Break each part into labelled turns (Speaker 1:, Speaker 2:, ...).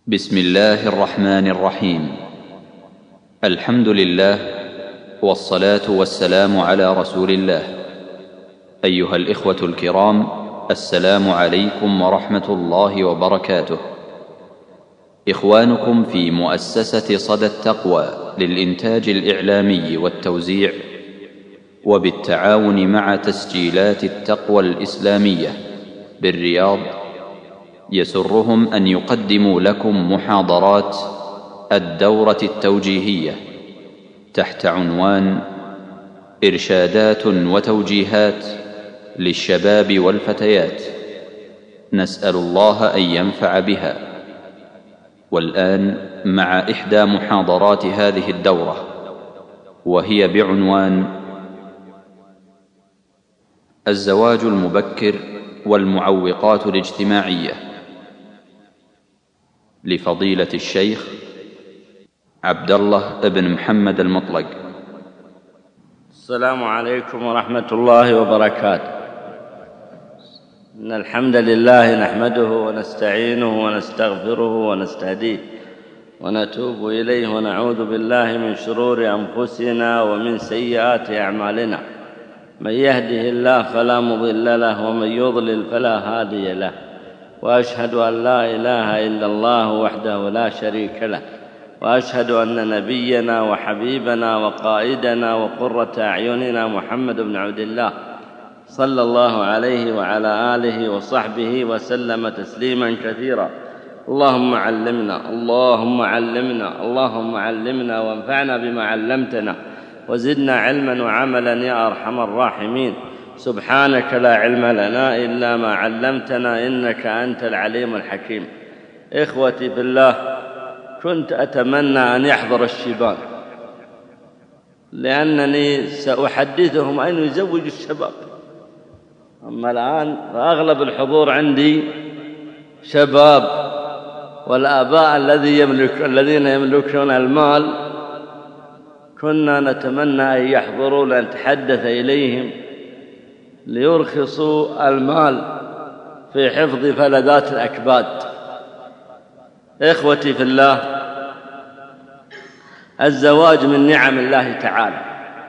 Speaker 1: بسم الله الرحمن الرحيم. الحمد لله والصلاة والسلام على رسول الله. أيها الإخوة الكرام، السلام عليكم ورحمة الله وبركاته. إخوانكم في مؤسسة صدى التقوى للإنتاج الإعلامي والتوزيع وبالتعاون مع تسجيلات التقوى الإسلامية بالرياض يسرهم أن يقدموا لكم محاضرات الدورة التوجيهية تحت عنوان إرشادات وتوجيهات للشباب والفتيات، نسأل الله أن ينفع بها. والآن مع إحدى محاضرات هذه الدورة، وهي بعنوان الزواج المبكر والمعوقات الاجتماعية، لفضيلة الشيخ عبد الله بن محمد المطلق.
Speaker 2: السلام عليكم ورحمة الله وبركاته. إن الحمد لله نحمده ونستعينه ونستغفره ونستهديه ونتوب إليه ونعوذ بالله من شرور أنفسنا ومن سيئات أعمالنا. من يهده الله فلا مضل له ومن يضلل فلا هادي له، وأشهد أن لا إله إلا الله وحده لا شريك له، وأشهد أن نبينا وحبيبنا وقائدنا وقرة أعيننا محمد بن عبد الله صلى الله عليه وعلى آله وصحبه وسلم تسليما كثيرا. اللهم علمنا اللهم علمنا اللهم علمنا وانفعنا بما علمتنا وزدنا علما وعملا يا أرحم الراحمين. سبحانك لا علم لنا إلا ما علمتنا إنك أنت العليم الحكيم. إخوتي في الله، كنت أتمنى أن يحضر الشباب، لأنني سأحدثهم أن يزوجوا الشباب. أما الآن فأغلب الحضور عندي شباب، والآباء الذين يملكون المال كنا نتمنى أن يحضروا لنتحدث إليهم ليرخصوا المال في حفظ فلذات الأكباد. إخوتي في الله، الزواج من نعم الله تعالى،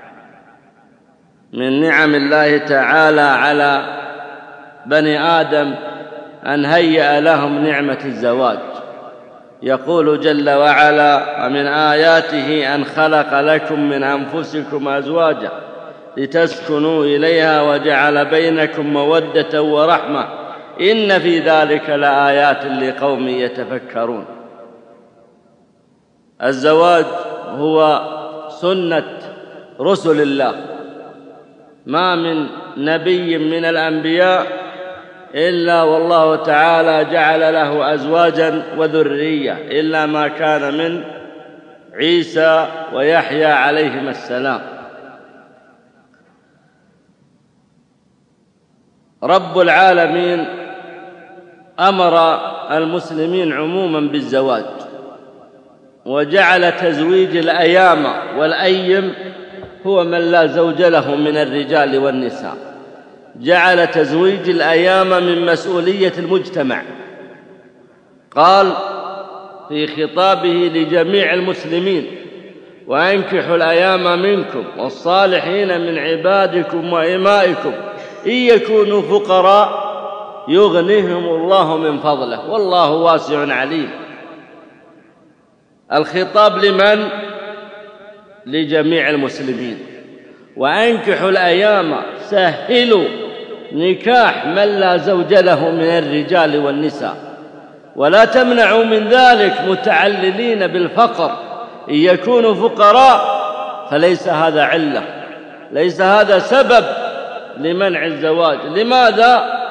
Speaker 2: من نعم الله تعالى على بني آدم أن هيأ لهم نعمة الزواج. يقول جل وعلا: ومن آياته أن خلق لكم من أنفسكم أزواجا لتسكنوا إليها وجعل بينكم مودة ورحمة إن في ذلك لآيات لقوم يتفكرون. الزواج هو سنة رسل الله، ما من نبي من الأنبياء إلا والله تعالى جعل له أزواجا وذرية، إلا ما كان من عيسى ويحيى عليهما السلام. رب العالمين أمر المسلمين عموما بالزواج، وجعل تزويج الأيام والأيم هو من لا زوج له من الرجال والنساء. جعل تزويج الأيام من مسؤولية المجتمع. قال في خطابه لجميع المسلمين: وأنكحوا الأيام منكم والصالحين من عبادكم وإمائكم إن يكونوا فقراء يغنيهم الله من فضله والله واسع عليم. الخطاب لمن؟ لجميع المسلمين. وأنكحوا الأيام، سهلوا نكاح من لا زوج له من الرجال والنساء، ولا تمنعوا من ذلك متعللين بالفقر. إن يكونوا فقراء فليس هذا علة، ليس هذا سبب لمنع الزواج. لماذا؟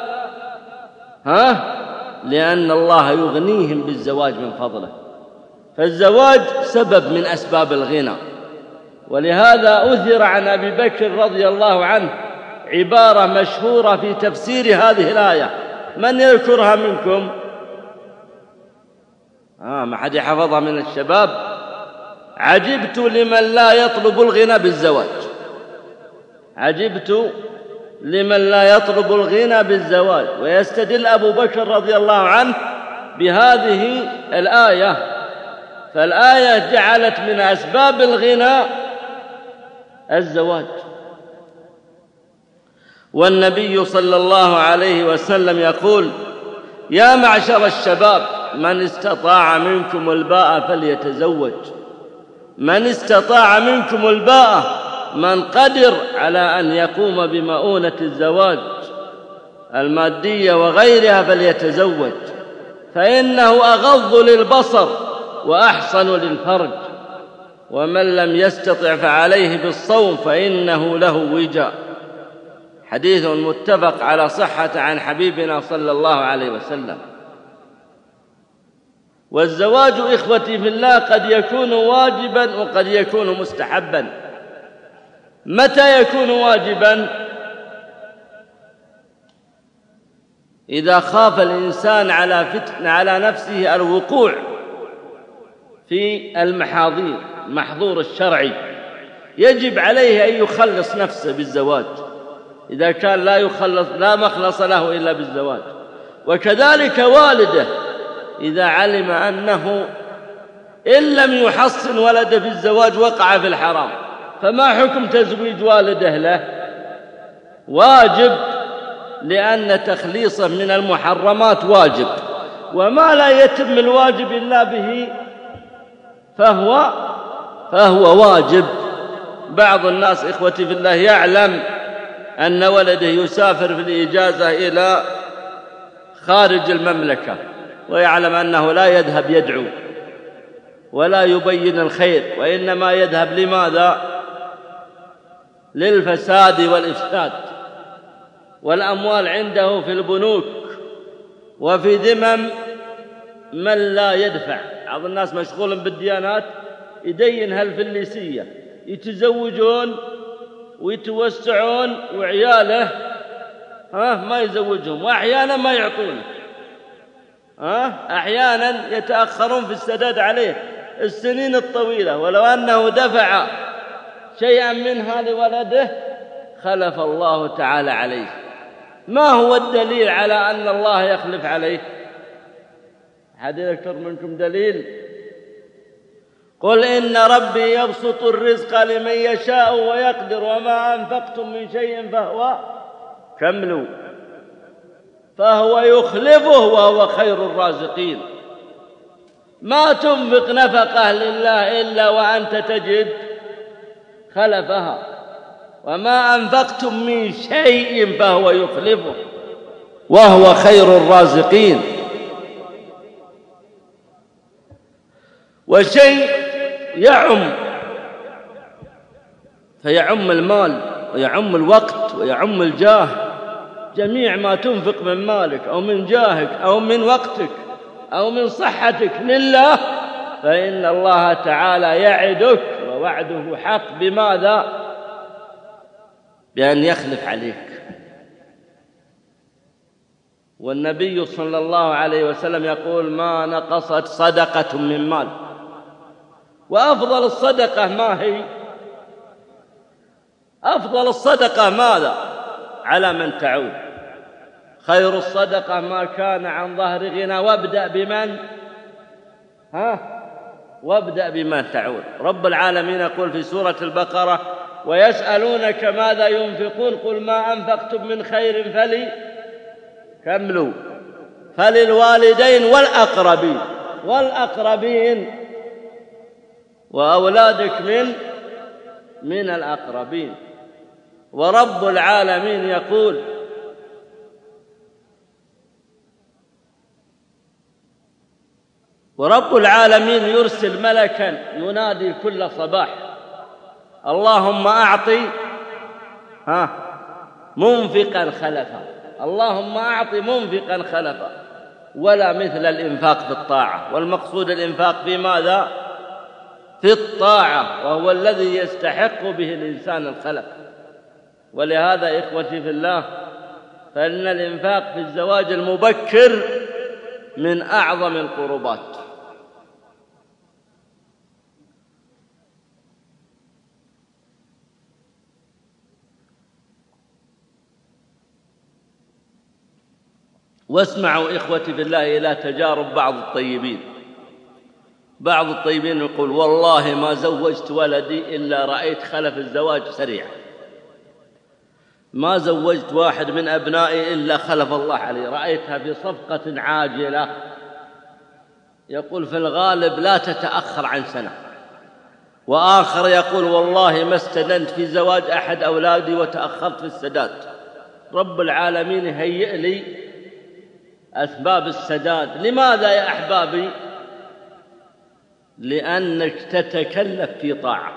Speaker 2: لأن الله يغنيهم بالزواج من فضله، فالزواج سبب من أسباب الغنى. ولهذا أثر عن أبي بكر رضي الله عنه عبارة مشهورة في تفسير هذه الآية. من يذكرها منكم؟ ما حد يحفظها من الشباب. عجبت لمن لا يطلب الغنى بالزواج. عجبت لمن لا يطلب الغنى بالزواج. ويستدل أبو بكر رضي الله عنه بهذه الآية. فالآية جعلت من أسباب الغنى الزواج. والنبي صلى الله عليه وسلم يقول: يا معشر الشباب من استطاع منكم الباءة فليتزوج. من استطاع منكم الباءة، من قدر على أن يقوم بمؤونة الزواج المادية وغيرها فليتزوج، فإنه أغض للبصر وأحصن للفرج. ومن لم يستطع فعليه بالصوم فإنه له وجاء. حديث متفق على صحة عن حبيبنا صلى الله عليه وسلم. والزواج إخوتي في الله قد يكون واجبا وقد يكون مستحبا. متى يكون واجبا؟ إذا خاف الإنسان على نفسه الوقوع في المحظور الشرعي، يجب عليه أن يخلص نفسه بالزواج إذا كان لا مخلص له إلا بالزواج. وكذلك والده إذا علم أنه إن لم يحصن ولده بالزواج وقع في الحرام، فما حكم تزويج والده له؟ واجب، لأن تخليصه من المحرمات واجب، وما لا يتم الواجب إلا به فهو واجب. بعض الناس إخوتي في الله يعلم أن ولده يسافر في الإجازة إلى خارج المملكة، ويعلم أنه لا يذهب يدعو ولا يبين الخير، وإنما يذهب لماذا؟ للفساد والإفساد، والأموال عنده في البنوك وفي ذمم من لا يدفع. بعض الناس مشغول بالديانات يدين هالفلسية، يتزوجون ويتوسعون وعياله ما يزوجهم، وأحيانا ما يعطونه، أحيانا يتأخرون في السداد عليه السنين الطويلة، ولو أنه دفع شيئا منها لولده خلف الله تعالى عليه. ما هو الدليل على أن الله يخلف عليه؟ أحد يذكر منكم دليل؟ قل إن ربي يبسط الرزق لمن يشاء ويقدر وما أنفقتم من شيء فهو يخلفه وهو خير الرازقين. ما تنفق نفقة لله إلا وأنت تجد خلفها، وما أنفقتم من شيء فهو يخلفه وهو خير الرازقين. وشيء فيعم المال ويعم الوقت ويعم الجاه. جميع ما تنفق من مالك أو من جاهك أو من وقتك أو من صحتك لله، فإن الله تعالى يعدك ووعده حق. بماذا؟ بأن يخلف عليك. والنبي صلى الله عليه وسلم يقول: ما نقصت صدقة من مال. وأفضل الصدقة ما هي؟ أفضل الصدقة ماذا؟ على من تعود. خير الصدقة ما كان عن ظهر غنى، وابدأ بمن تعود. رب العالمين يقول في سورة البقرة: ويسألونك ماذا ينفقون قل ما أنفقتم من خير فللوالدين والأقربين وأولادك من الأقربين. ورب العالمين يقول: ورب العالمين يرسل ملكا ينادي كل صباح: اللهم أعطي منفقا خلفا، اللهم أعطي منفقا خلفا. ولا مثل الإنفاق في الطاعة. والمقصود الإنفاق في ماذا؟ في الطاعة، وهو الذي يستحق به الإنسان الخلف. ولهذا إخوتي في الله، فإن الإنفاق في الزواج المبكر من أعظم القربات. واسمعوا إخوتي بالله إلى تجارب بعض الطيبين يقول والله ما زوجت ولدي إلا رأيت خلف الزواج سريع، ما زوجت واحد من أبنائي إلا خلف الله عليه، رأيتها في صفقة عاجلة. يقول في الغالب لا تتأخر عن سنة. وآخر يقول والله ما استدنت في زواج أحد أولادي وتأخرت في السداد، رب العالمين هيئ لي أسباب السداد. لماذا يا أحبابي؟ لأنك تتكلف في طاعة.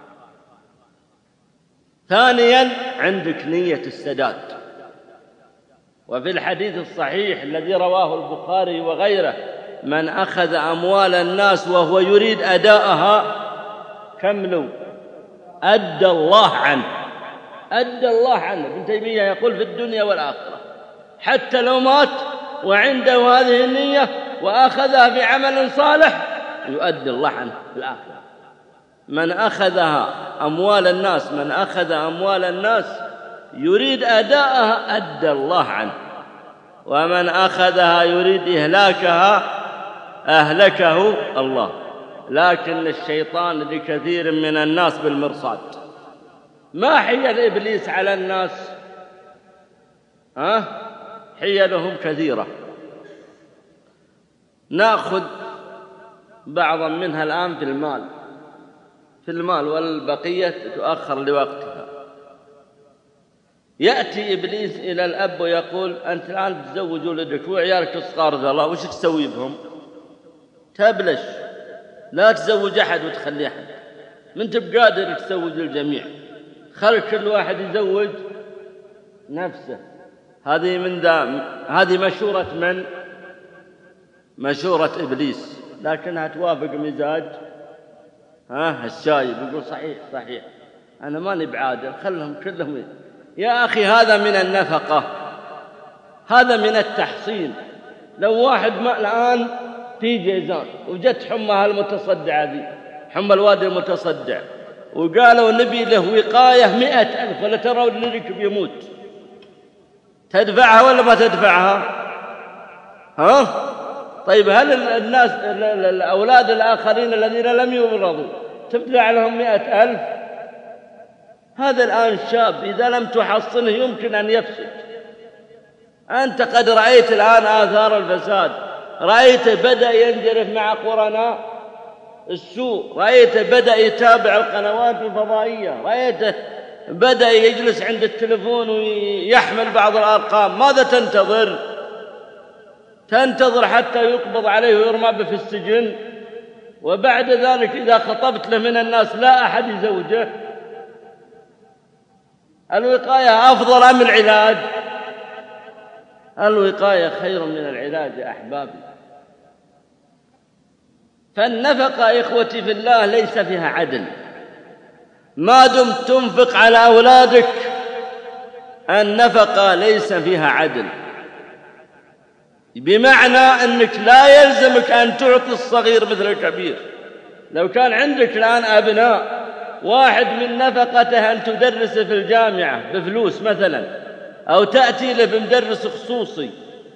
Speaker 2: ثانياً عندك نية السداد. وفي الحديث الصحيح الذي رواه البخاري وغيره: من أخذ أموال الناس وهو يريد أداءها كملوا أدى الله عنه. ابن تيمية يقول في الدنيا والآخرة، حتى لو مات وعنده هذه النية وأخذها بعمل صالح يؤدي الله عنه في الآخرة. من أخذ أموال الناس يريد أداءها أدى الله عنه، ومن أخذها يريد إهلاكها أهلكه الله. لكن الشيطان لكثير من الناس بالمرصاد. ما حيل إبليس على الناس؟ حيلهم كثيرة، نأخذ بعضا منها الآن في المال والبقية تؤخر لوقتها. يأتي إبليس إلى الأب ويقول أنت الآن تزوج ولدك وعيالك الصغار ذا، وش تسوي بهم؟ تبلش، لا تزوج أحد وتخلي أحد، من تبقى قادر تزوج الجميع، خلي كل واحد يزوج نفسه. هذه مشورة من؟ مشورة إبليس، لكنها توافق مزاج الشايب. يقول صحيح أنا ماني بعادل، خلهم كلهم. يا أخي هذا من النفقة، هذا من التحصين. لو واحد الآن في جيزان وجت حمى المتصدعة ذي، حمى الوادي المتصدع، وقالوا نبي له وقاية 100,000 ولا ترى ولدك بيموت، تدفعها ولا ما تدفعها؟ طيب هل الناس الأولاد الآخرين الذين لم يمرضوا تدفع لهم 100,000؟ هذا الآن شاب إذا لم تحصنه يمكن أن يفسد. أنت قد رأيت الآن آثار الفساد، رأيته بدأ ينجرف مع قرناء السوء، رأيته بدأ يتابع القنوات الفضائية، رأيته بدأ يجلس عند التلفون ويحمل بعض الأرقام. ماذا تنتظر حتى يقبض عليه ويرمى به في السجن؟ وبعد ذلك إذا خطبت له من الناس لا أحد يزوجه. الوقاية أفضل أم العلاج؟ الوقاية خير من العلاج يا أحبابي. فالنفقة إخوتي في الله ليس فيها عدل. ما دمت تنفق على أولادك النفقة ليس فيها عدل، بمعنى أنك لا يلزمك أن تعطي الصغير مثل الكبير. لو كان عندك الآن أبناء، واحد من نفقته أن تدرسه في الجامعة بفلوس مثلا، أو تأتي له بمدرس خصوصي،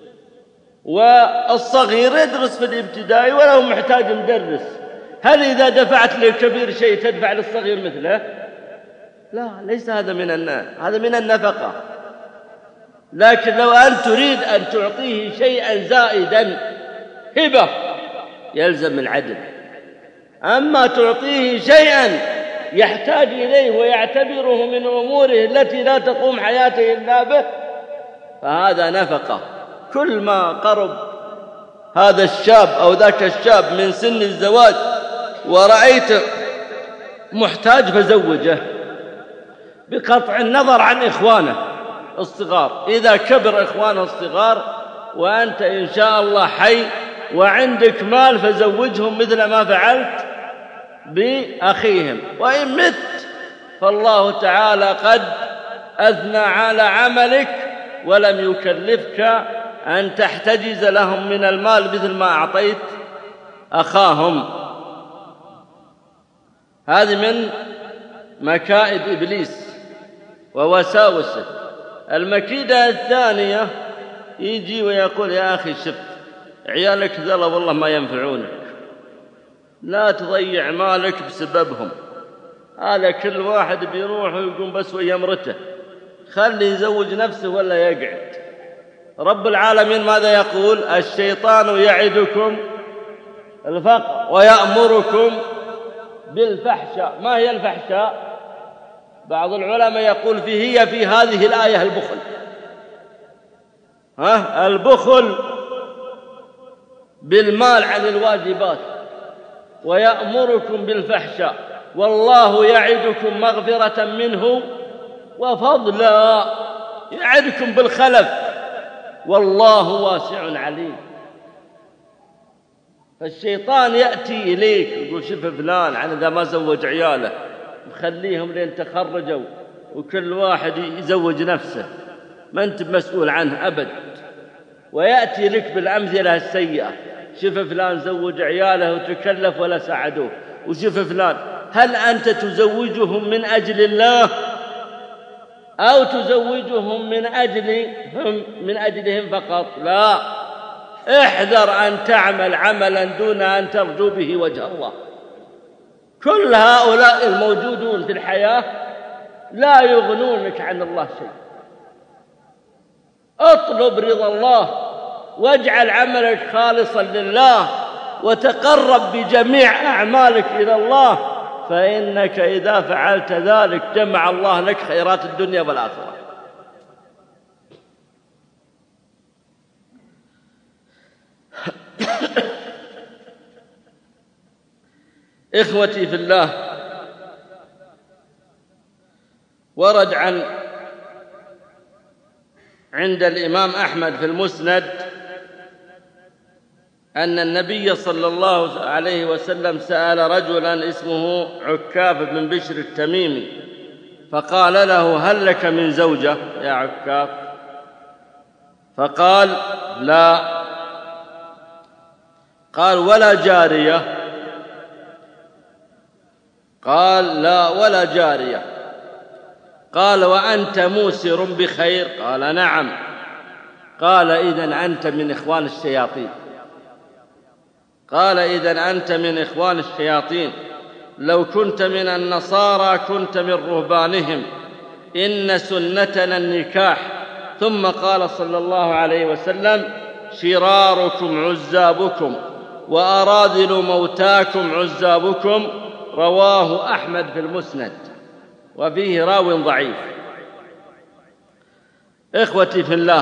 Speaker 2: والصغير يدرس في الابتدائي وله محتاج مدرس، هل إذا دفعت للكبير شيء تدفع للصغير مثله؟ لا، ليس هذا من النفقة. لكن لو أن تريد أن تعطيه شيئا زائدا هبة يلزم العدل. أما تعطيه شيئا يحتاج إليه ويعتبره من أموره التي لا تقوم حياته إلا به فهذا نفقة. كل ما قرب هذا الشاب أو ذاك الشاب من سن الزواج ورأيته محتاج فزوجه، بقطع النظر عن إخوانه الصغار. إذا كبر إخوانه الصغار وأنت إن شاء الله حي وعندك مال فزوجهم مثل ما فعلت بأخيهم. وإن مت فالله تعالى قد أثنى على عملك ولم يكلفك أن تحتجز لهم من المال مثل ما أعطيت أخاهم. هذه من مكائد إبليس ووساوسه. المكيدة الثانية يجي ويقول يا أخي شف عيالك ذلا والله ما ينفعونك، لا تضيع مالك بسببهم، هذا كل واحد بيروح ويقوم بس ويا امرته، خلي يزوج نفسه ولا يقعد. رب العالمين ماذا يقول؟ الشيطان يعدكم الفقر ويأمركم بالفحشاء. ما هي الفحشاء؟ بعض العلماء يقول هي في هذه الآية البخل. البخل بالمال عن الواجبات، ويأمركم بالفحشاء، والله يعدكم مغفرة منه وفضلا، يعدكم بالخلف، والله واسع عليم. فالشيطان يأتي إليك يقول شوف فلان عن إذا ما زوج عياله مخليهم لين تخرجوا وكل واحد يزوج نفسه، ما أنت مسؤول عنه أبد. ويأتي لك بالأمثلة السيئة، شوف فلان زوج عياله وتكلف ولا ساعدوه، وشوف فلان. هل أنت تزوجهم من أجل الله أو تزوجهم من أجلهم فقط؟ لا، احذر أن تعمل عملا دون أن ترجو به وجه الله. كل هؤلاء الموجودون في الحياة لا يغنونك عن الله شيء. اطلب رضا الله واجعل عملك خالصا لله، وتقرب بجميع أعمالك إلى الله، فإنك إذا فعلت ذلك جمع الله لك خيرات الدنيا والآخرة. إخوتي في الله، ورد عند الإمام أحمد في المسند أن النبي صلى الله عليه وسلم سأل رجلا اسمه عكاف بن بشر التميمي، فقال له هل لك من زوجة يا عكاف؟ فقال لا. قال ولا جارية؟ قال لا ولا جارية. قال وأنت موسر بخير؟ قال نعم. قال إذن أنت من إخوان الشياطين. قال إذن أنت من إخوان الشياطين، لو كنت من النصارى كنت من رهبانهم، إن سنتنا النكاح. ثم قال صلى الله عليه وسلم شراركم عزابكم وأراذل موتاكم عزابكم. رواه أحمد في المسند، وفيه راو ضعيف. إخوتي في الله،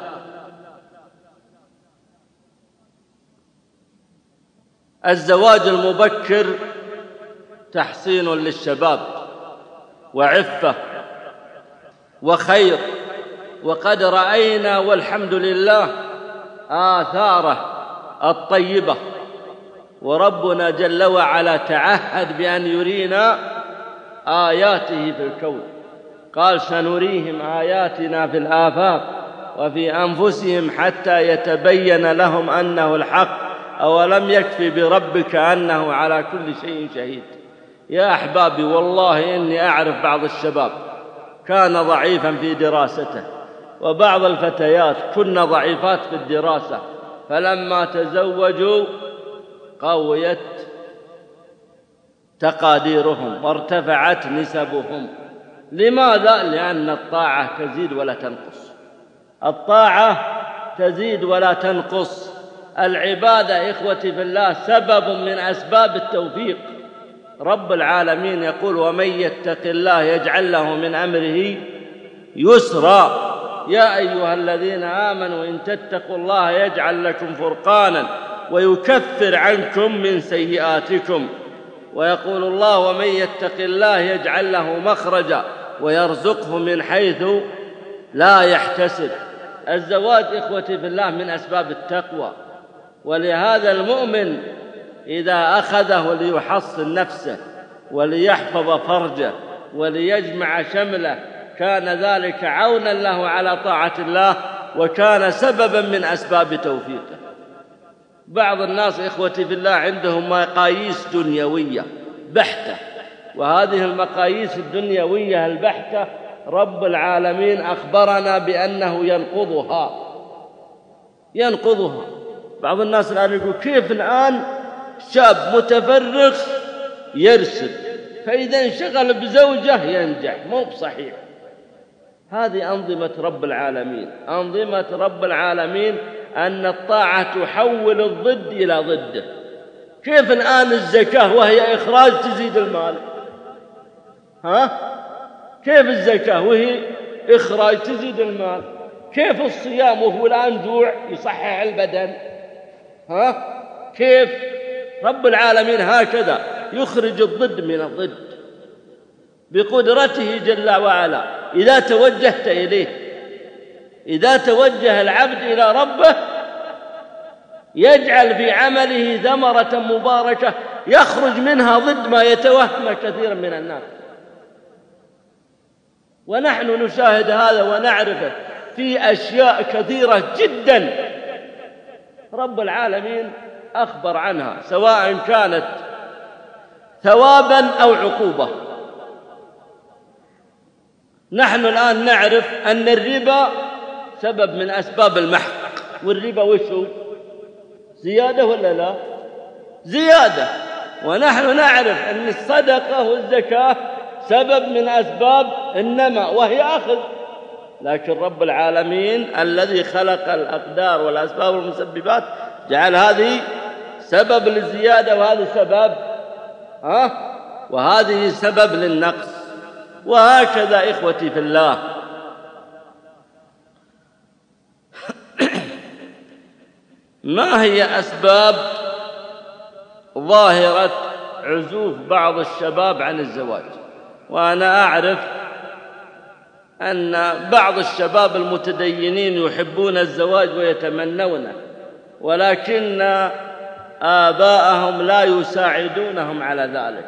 Speaker 2: الزواج المبكر تحصين للشباب وعفة وخير، وقد رأينا والحمد لله آثاره الطيبة، وربنا جل وعلا تعهد بأن يرينا آياته في الكون. قال سنريهم آياتنا في الآفاق وفي أنفسهم حتى يتبين لهم أنه الحق، أولم يكفي بربك أنه على كل شيء شهيد. يا أحبابي، والله إني أعرف بعض الشباب كان ضعيفا في دراسته، وبعض الفتيات كن ضعيفات في الدراسة، فلما تزوجوا قويت تقاديرهم وارتفعت نسبهم. لماذا؟ لأن الطاعة تزيد ولا تنقص. الطاعة تزيد ولا تنقص. العبادة إخوتي في الله سبب من أسباب التوفيق. رب العالمين يقول ومن يتق الله يجعل له من أمره يسرا. يا أيها الذين آمنوا إن تتقوا الله يجعل لكم فرقانا ويكفر عنكم من سيئاتكم. ويقول الله ومن يتق الله يجعل له مخرجا ويرزقه من حيث لا يحتسب. الزواج إخوتي في الله من أسباب التقوى، ولهذا المؤمن إذا أخذه ليحصن نفسه وليحفظ فرجه وليجمع شمله كان ذلك عونا له على طاعة الله، وكان سببا من أسباب توفيقه. بعض الناس إخوتي في الله عندهم مقاييس دنيوية بحتة، وهذه المقاييس الدنيوية البحتة رب العالمين أخبرنا بأنه ينقضها. ينقضها. بعض الناس الآن يقول كيف الآن شاب متفرغ يرسل، فإذا انشغل بزوجة ينجح؟ مو بصحيح. هذه أنظمة رب العالمين. أنظمة رب العالمين أن الطاعة تحول الضد إلى ضده. كيف الآن الزكاة وهي إخراج تزيد المال؟ كيف الزكاة وهي إخراج تزيد المال؟ كيف الصيام وهو الآن جوع يصحح البدن؟ كيف؟ رب العالمين هكذا يخرج الضد من الضد بقدرته جل وعلا. إذا توجهت إليه، إذا توجه العبد إلى ربه يجعل في عمله ثمرة مباركة يخرج منها ضد ما يتوهم كثير من الناس. ونحن نشاهد هذا ونعرفه في أشياء كثيرة جدا رب العالمين أخبر عنها، سواء كانت ثوابا أو عقوبة. نحن الآن نعرف أن الربا سبب من أسباب المحق. والربا وشو؟ زيادة ولا لا؟ زيادة. ونحن نعرف أن الصدقة والزكاة سبب من أسباب النماء وهي أخذ. لكن رب العالمين الذي خلق الأقدار والأسباب والمسببات جعل هذه سبب للزيادة وهذه سبب وهذه سبب للنقص. وهكذا إخوتي في الله ما هي أسباب ظاهرة عزوف بعض الشباب عن الزواج؟ وأنا أعرف أن بعض الشباب المتدينين يحبون الزواج ويتمنونه، ولكن آباءهم لا يساعدونهم على ذلك.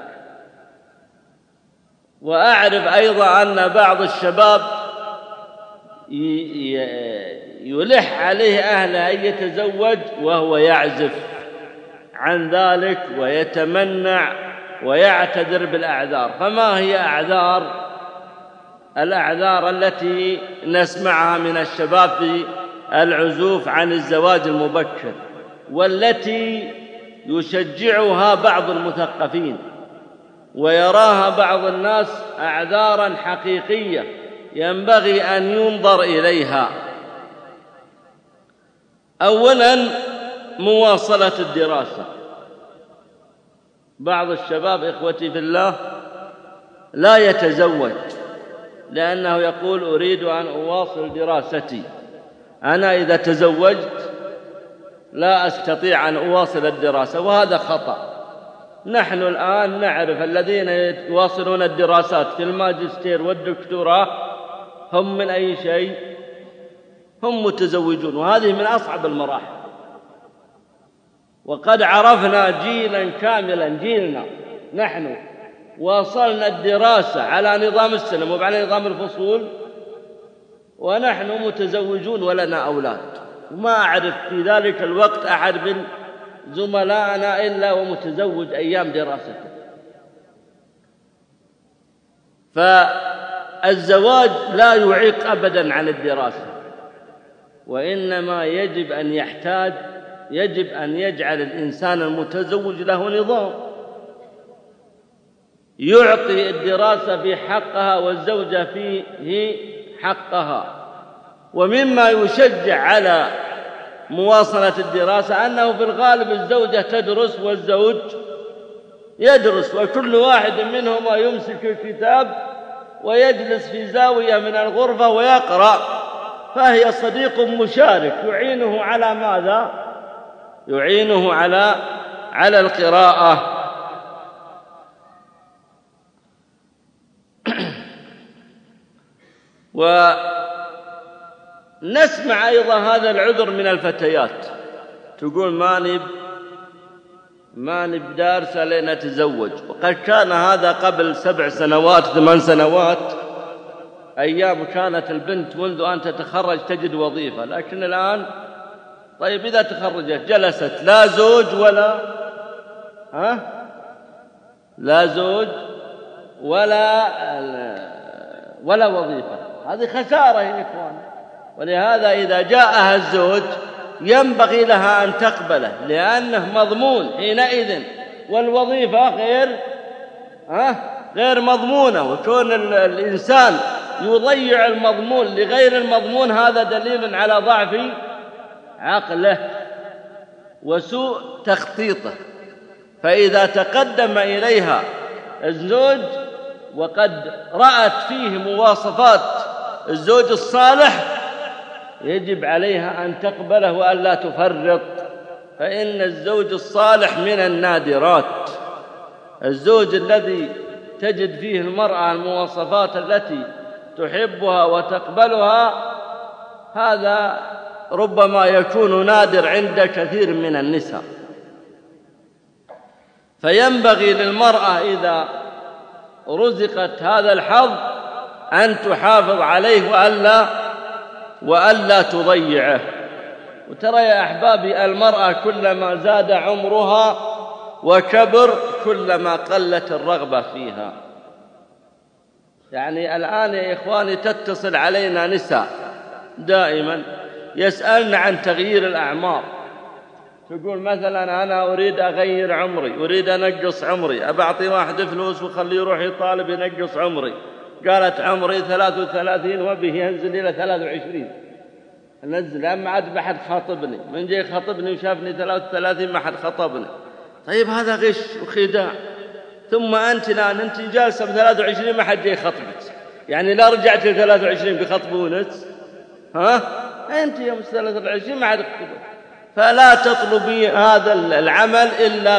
Speaker 2: وأعرف أيضا أن بعض الشباب يلح عليه أهله أن يتزوج وهو يعزف عن ذلك ويتمنع ويعتذر بالأعذار. فما هي الأعذار التي نسمعها من الشباب في العزوف عن الزواج المبكر، والتي يشجعها بعض المثقفين ويراها بعض الناس أعذارا حقيقية ينبغي أن ينظر إليها؟ أولا مواصلة الدراسة. بعض الشباب إخوتي في الله لا يتزوج لأنه يقول أريد أن أواصل دراستي، أنا إذا تزوجت لا أستطيع أن أواصل الدراسة، وهذا خطأ. نحن الآن نعرف الذين يواصلون الدراسات في الماجستير والدكتوراه هم من أي شيء؟ هم متزوجون، وهذه من أصعب المراحل. وقد عرفنا جيلا كاملا، جيلنا نحن واصلنا الدراسة على نظام السنة وعلى نظام الفصول ونحن متزوجون ولنا أولاد، وما أعرف في ذلك الوقت أحد من زملائنا إلا ومتزوج أيام دراسته. فالزواج لا يعيق أبدا عن الدراسة، وإنما يجب أن يجعل الإنسان المتزوج له نظام يعطي الدراسة في حقها والزوجة فيه حقها. ومما يشجع على مواصلة الدراسة أنه في الغالب الزوجة تدرس والزوج يدرس، وكل واحد منهما يمسك الكتاب ويجلس في زاوية من الغرفة ويقرأ، فهي صديق مشارك يعينه على ماذا؟ يعينه على القراءة. ونسمع أيضا هذا العذر من الفتيات، تقول ماني بدارسة لنتزوج. وقد كان هذا قبل 7 سنوات 8 سنوات، أيام كانت البنت منذ أن تتخرج تجد وظيفة. لكن الآن طيب إذا تخرجت جلست لا زوج لا زوج ولا وظيفة، هذه خسارة يا إخوان. ولهذا إذا جاءها الزوج ينبغي لها أن تقبله لأنه مضمون حينئذ، والوظيفة غير مضمونة. وكون الإنسان يضيع المضمون لغير المضمون هذا دليل على ضعف عقله وسوء تخطيطه. فإذا تقدم إليها الزوج وقد رأت فيه مواصفات الزوج الصالح يجب عليها أن تقبله وأن لا تفرط، فإن الزوج الصالح من النادرات. الزوج الذي تجد فيه المرأة المواصفات التي تحبها وتقبلها هذا ربما يكون نادر عند كثير من النساء. فينبغي للمرأة إذا رزقت هذا الحظ أن تحافظ عليه وألا تضيعه. وترى يا أحبابي المرأة كلما زاد عمرها وكبر كلما قلت الرغبة فيها. يعني الآن يا إخواني تتصل علينا نساء دائما يسألن عن تغيير الأعمار. تقول مثلا أنا أريد أغير عمري، أريد أنقص عمري، أبعطي واحد فلوس وخليه يروح يطالب ينقص عمري. قالت عمري 33 وبه ينزل إلى 23. نزل أما عاد ما حد خاطبني، من جاي خاطبني وشافني 33 ما حد خطبني. طيب هذا غش وخداع. ثم أنت الآن أنت جالسة ب 23 ما حد جاي خطبك، يعني لا رجعت ل 23 بيخطبونك. أنت يوم 23 ما حد خطبك. فلا تطلبي هذا العمل إلا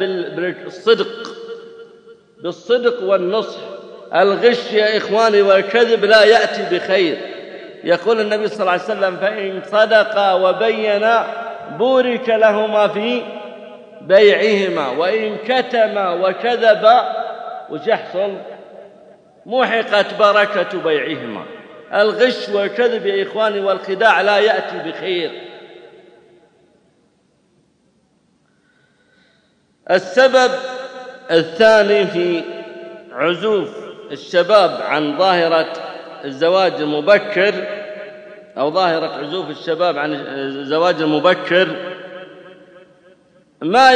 Speaker 2: بالصدق والنصح. الغش يا إخواني والكذب لا يأتي بخير. يقول النبي صلى الله عليه وسلم فإن صدقا وبينا بورك لهما في بيعهما، وإن كتما وكذبا وش يحصل؟ محقت بركة بيعهما. الغش والكذب يا إخواني والخداع لا يأتي بخير. السبب الثاني في عزوف الشباب عن ظاهرة الزواج المبكر أو ظاهرة عزوف الشباب عن الزواج المبكر ما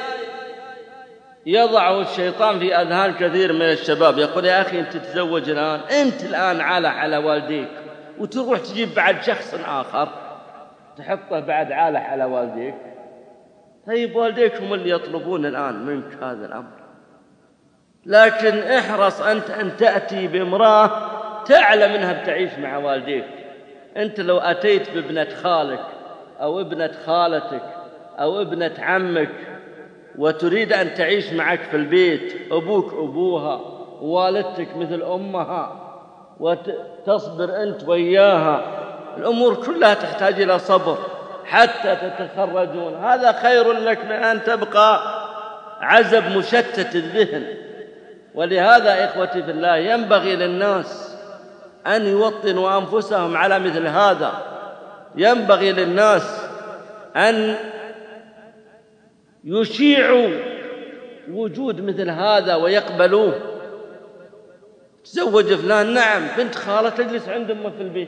Speaker 2: يضعه الشيطان في أذهان كثير من الشباب. يقول يا أخي أنت تتزوج الآن، أنت الآن على والديك، وتروح تجيب بعد شخص آخر تحطه بعد على والديك. طيب والديك هم اللي يطلبون الآن منك هذا الأمر، لكن احرص أنت أن تأتي بامرأة تعلم أنها بتعيش مع والديك. أنت لو أتيت بابنة خالك أو ابنة خالتك أو ابنة عمك وتريد أن تعيش معك في البيت، أبوك أبوها ووالدتك مثل أمها، وتصبر أنت وياها، الأمور كلها تحتاج إلى صبر حتى تتخرجون. هذا خير لك من أن تبقى عزب مشتت الذهن. ولهذا إخوتي في الله ينبغي للناس أن يوطنوا أنفسهم على مثل هذا. ينبغي للناس أن يشيعوا وجود مثل هذا ويقبلوه. تزوج فلان، نعم، بنت خالة تجلس عند أمه في البيت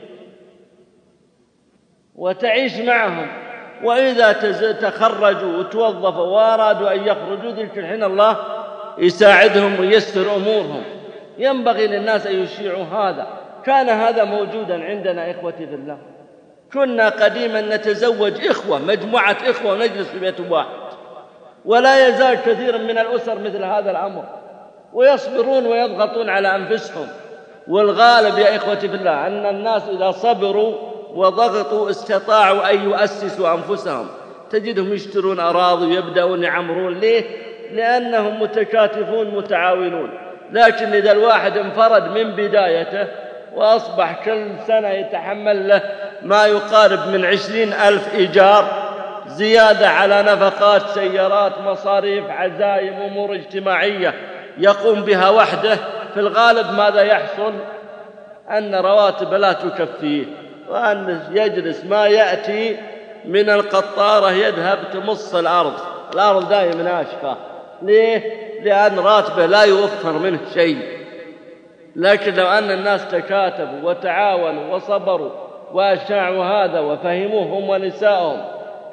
Speaker 2: وتعيش معهم، وإذا تخرجوا وتوظفوا وأرادوا أن يخرجوا ذلك الحين الله يساعدهم وييسر أمورهم. ينبغي للناس أن يشيعوا هذا. كان هذا موجودا عندنا إخوتي في الله. كنا قديما نتزوج إخوة، مجموعة إخوة، ونجلس في بيت واحد، ولا يزال كثير من الأسر مثل هذا الأمر، ويصبرون ويضغطون على أنفسهم. والغالب يا إخوتي في الله أن الناس إذا صبروا وضغطوا استطاعوا أن يؤسسوا أنفسهم. تجدهم يشترون أراضي ويبدأون يعمرون. ليه؟ لأنهم متكاتفون متعاونون. لكن إذا الواحد انفرد من بدايته وأصبح كل سنة يتحمل له ما يقارب من 20,000 إيجار، زيادة على نفقات سيارات، مصاريف، عزايم، أمور اجتماعية يقوم بها وحده، في الغالب ماذا يحصل؟ أن رواتب لا تكفيه، وأن يجلس ما يأتي من القطارة يذهب تمص الأرض دائما ناشفة. ليه؟ لأن راتبه لا يوفر منه شيء. لكن لو أن الناس تكاتبوا وتعاونوا وصبروا وأشاعوا هذا وفهموهم ونساءهم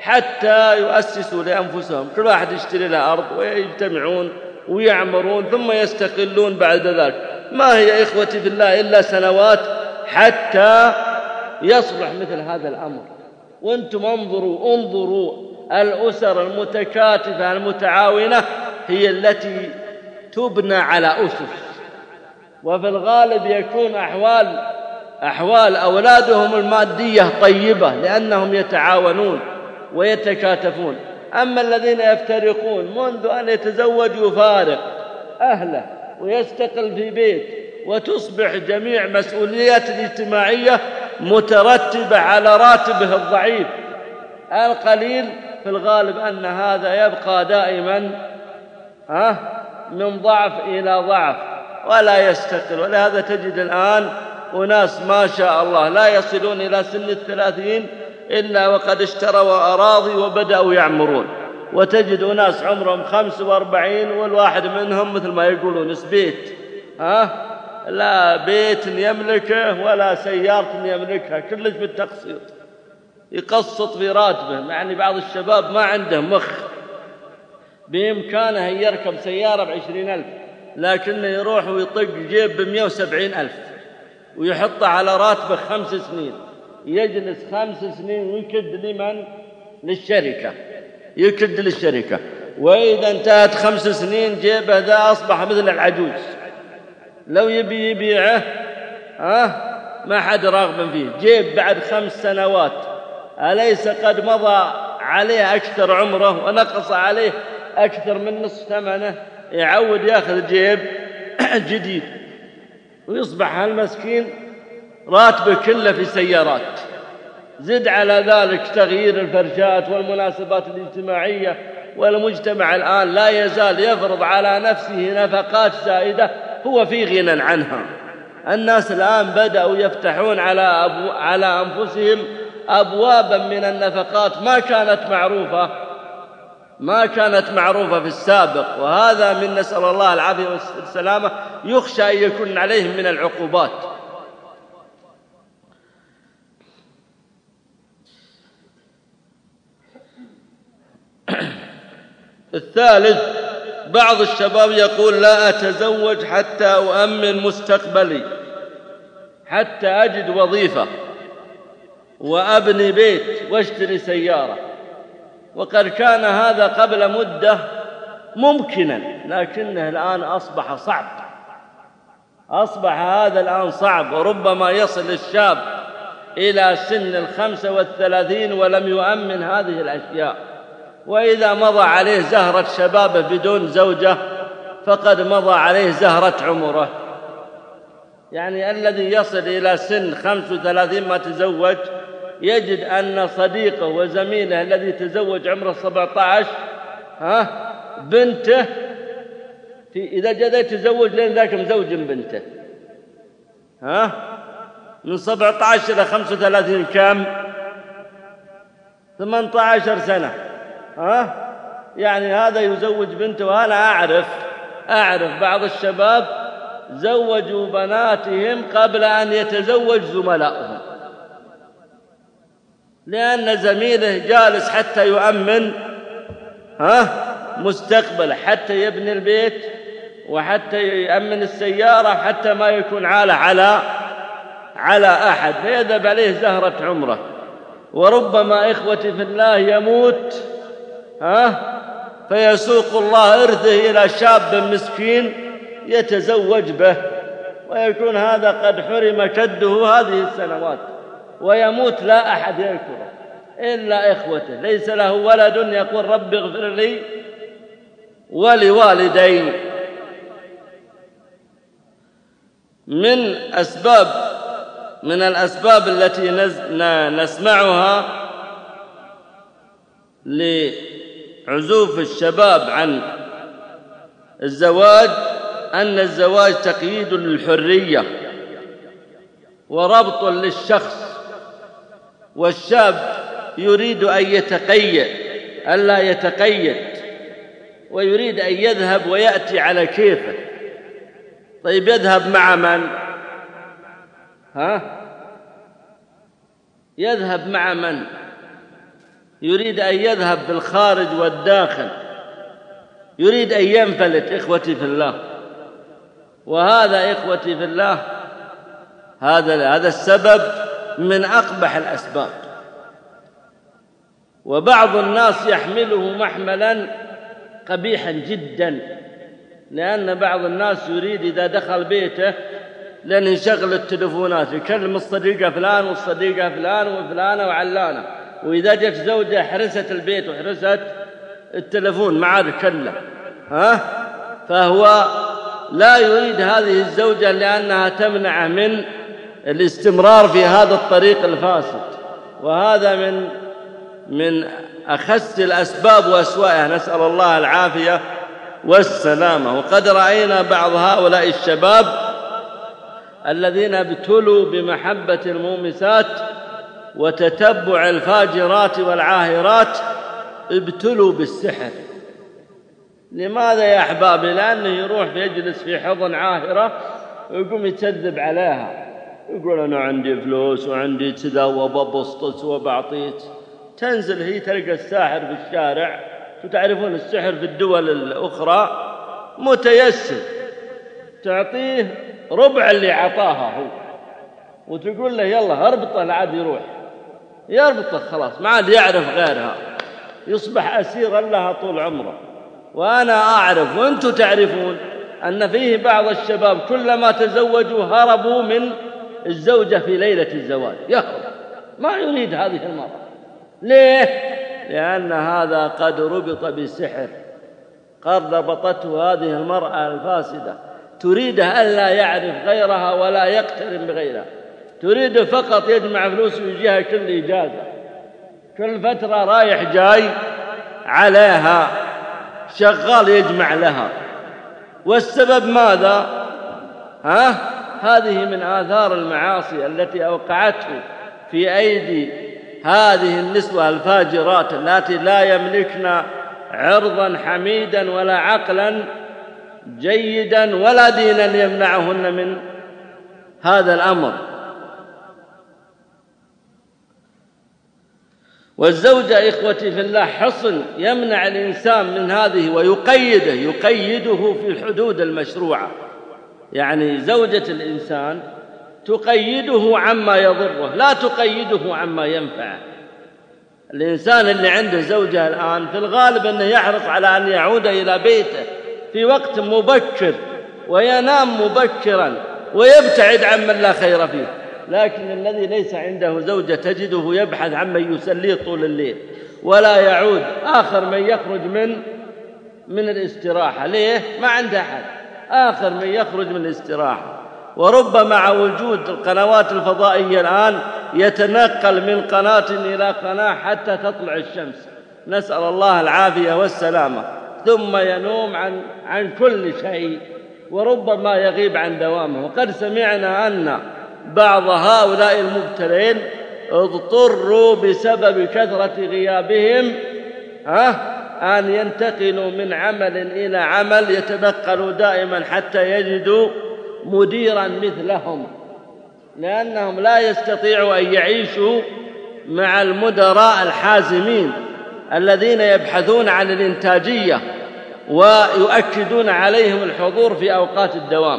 Speaker 2: حتى يؤسسوا لأنفسهم، كل واحد يشتري له أرض ويجتمعون ويعمرون ثم يستقلون بعد ذلك. ما هي إخوتي في الله إلا سنوات حتى يصلح مثل هذا الأمر. وانتم انظروا الأسر المتكاتفة المتعاونة هي التي تبنى على أسس، وفي الغالب يكون أحوال أولادهم المادية طيبة لأنهم يتعاونون ويتكاتفون. أما الذين يفترقون منذ أن يتزوج يفارق أهله ويستقل في بيت، وتصبح جميع مسؤوليات الاجتماعية مترتبة على راتبه الضعيف القليل، في الغالب أن هذا يبقى دائما من ضعف إلى ضعف ولا يستقل. ولهذا تجد الآن أناس ما شاء الله لا يصلون إلى سن 30 إلا وقد اشتروا أراضي وبدأوا يعمرون، وتجد أناس عمرهم 45 والواحد منهم مثل ما يقولون بيت، لا بيت يملكه ولا سيارة يملكها، كلش بالتقسيط، يقسط في راتبه. يعني بعض الشباب ما عنده مخ، بإمكانه يركب سيارة ب20,000 لكنه يروح ويطق جيب ب170,000 ويحطه على راتبه 5 سنين، يجلس 5 سنين ويكد لمن؟ يكد للشركة. وإذا انتهت 5 سنين جيبه ذا أصبح مثل العجوز، لو يبي يبيعه ما حد راغب فيه. جيب بعد 5 سنوات أليس قد مضى عليه أكثر عمره ونقص عليه أكثر من نصف ثمنه؟ يعود يأخذ جيب جديد، ويصبح هالمسكين راتبه كله في سيارات. زد على ذلك تغيير الفرشات والمناسبات الاجتماعية، والمجتمع الآن لا يزال يفرض على نفسه نفقات زائدة هو في غنى عنها. الناس الآن بدأوا يفتحون على أنفسهم أبوابا من النفقات ما كانت معروفة في السابق، وهذا من نسأل الله العافية والسلامة، يخشى أن يكون عليهم من العقوبات. الثالث، بعض الشباب يقول لا أتزوج حتى أؤمن مستقبلي، حتى أجد وظيفة وأبني بيت واشتري سيارة. وقد كان هذا قبل مدة ممكنا، لكنه الآن أصبح هذا الآن صعب. وربما يصل الشاب إلى سن 35 ولم يؤمن هذه الأشياء، وإذا مضى عليه زهرة شبابه بدون زوجة فقد مضى عليه زهرة عمره. يعني الذي يصل إلى سن 35 ما تزوج يجد أن صديقه وزميله الذي تزوج عمره 17 بنته إذا جاء يتزوج لين ذاك مزوج بنته من 17 إلى 35 كم؟ 18 سنة. يعني هذا يزوج بنته. وأنا أعرف بعض الشباب زوجوا بناتهم قبل أن يتزوج زملائهم، لأن زميله جالس حتى يؤمن مستقبل، حتى يبني البيت وحتى يأمن السيارة، حتى ما يكون عالة على أحد، فيذهب عليه زهرة عمره. وربما إخوتي في الله يموت فيسوق الله إرثه إلى شاب مسكين يتزوج به، ويكون هذا قد حرم كده هذه السنوات، ويموت لا أحد يذكره إلا إخوته، ليس له ولد يقول رب اغفر لي ولوالدي. من الأسباب التي نسمعها لعزوف الشباب عن الزواج أن الزواج تقييد للحرية وربط للشخص، والشاب يريد أن ألا يتقيد، ويريد أن يذهب ويأتي على كيفه. طيب يذهب مع من؟ يذهب مع من؟ يريد أن يذهب في الخارج والداخل، يريد أن ينفلت. إخوتي في الله، وهذا إخوتي في الله هذا السبب من أقبح الأسباب. وبعض الناس يحمله محملا قبيحا جدا، لأن بعض الناس يريد إذا دخل بيته لأن يشغل التلفونات، يكلم الصديقة فلان والصديقة فلان وفلانة وعلانة، وإذا جت زوجة حرست البيت وحرست التلفون ما عاد كله. فهو لا يريد هذه الزوجة لأنها تمنع من الاستمرار في هذا الطريق الفاسد، وهذا من أخس الأسباب وأسوأها، نسأل الله العافية والسلامة. وقد رأينا بعض هؤلاء الشباب الذين ابتلوا بمحبة المومسات وتتبع الفاجرات والعاهرات ابتلوا بالسحر. لماذا يا أحبابي؟ لأنه يروح يجلس في حضن عاهرة ويقوم يكذب عليها، يقول أنا عندي فلوس وعندي كذا وببسطس وبعطيت. تنزل هي تلقى الساحر في الشارع، وتعرفون السحر في الدول الأخرى متيسر، تعطيه ربع اللي عطاها هو، وتقول له يلا اربطه لعاد يروح، يربطه خلاص ما عاد يعرف غيرها، يصبح أسيرا لها طول عمره. وأنا أعرف وأنتم تعرفون أن فيه بعض الشباب كلما تزوجوا هربوا من الزوجة في ليلة الزواج، يهرب ما يريد هذه المرأة. ليه؟ لأن هذا قد ربط بسحر، قد ربطته هذه المرأة الفاسدة، تريده ألا يعرف غيرها ولا يقترن بغيرها، تريد فقط يجمع فلوس ويجيها كل إجازة، كل فترة رايح جاي عليها، شغال يجمع لها. والسبب ماذا؟ هذه من آثار المعاصي التي أوقعته في أيدي هذه النسوة الفاجرات التي لا يملكن عرضا حميدا ولا عقلا جيدا ولا دينا يمنعهن من هذا الأمر. والزوجة إخوتي في الله حصن يمنع الإنسان من هذه ويقيده في الحدود المشروعة. يعني زوجة الإنسان تقيده عما يضره، لا تقيده عما ينفعه. الإنسان اللي عنده زوجة الآن في الغالب أنه يحرص على أن يعود إلى بيته في وقت مبكر وينام مبكرا ويبتعد عمن لا خير فيه. لكن الذي ليس عنده زوجة تجده يبحث عمن يسليه طول الليل ولا يعود، آخر من يخرج من الاستراحة. ليه؟ ما عنده أحد، آخر من يخرج من الاستراحة. وربما مع وجود القنوات الفضائية الآن يتنقل من قناة إلى قناة حتى تطلع الشمس، نسأل الله العافية والسلامة، ثم ينوم عن كل شيء، وربما يغيب عن دوامه. وقد سمعنا أن بعض هؤلاء المبتلين اضطروا بسبب كثرة غيابهم أن ينتقلوا من عمل إلى عمل، يتنقلوا دائما حتى يجدوا مديرا مثلهم، لأنهم لا يستطيعوا أن يعيشوا مع المدراء الحازمين الذين يبحثون عن الإنتاجية ويؤكدون عليهم الحضور في أوقات الدوام.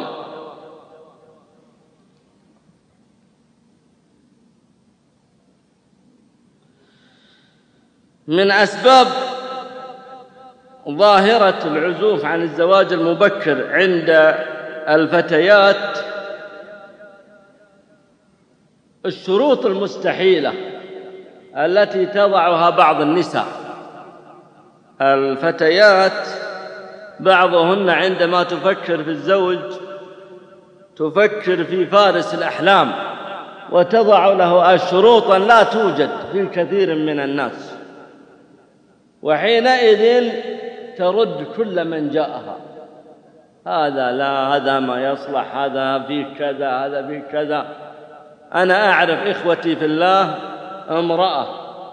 Speaker 2: من أسباب ظاهرة العزوف عن الزواج المبكر عند الفتيات الشروط المستحيلة التي تضعها بعض النساء. الفتيات بعضهن عندما تفكر في الزوج تفكر في فارس الأحلام وتضع له شروطا لا توجد في كثير من الناس، وحينئذ ترد كل من جاءها، هذا لا، هذا ما يصلح، هذا فيه كذا، هذا فيه كذا. أنا أعرف إخوتي في الله امرأة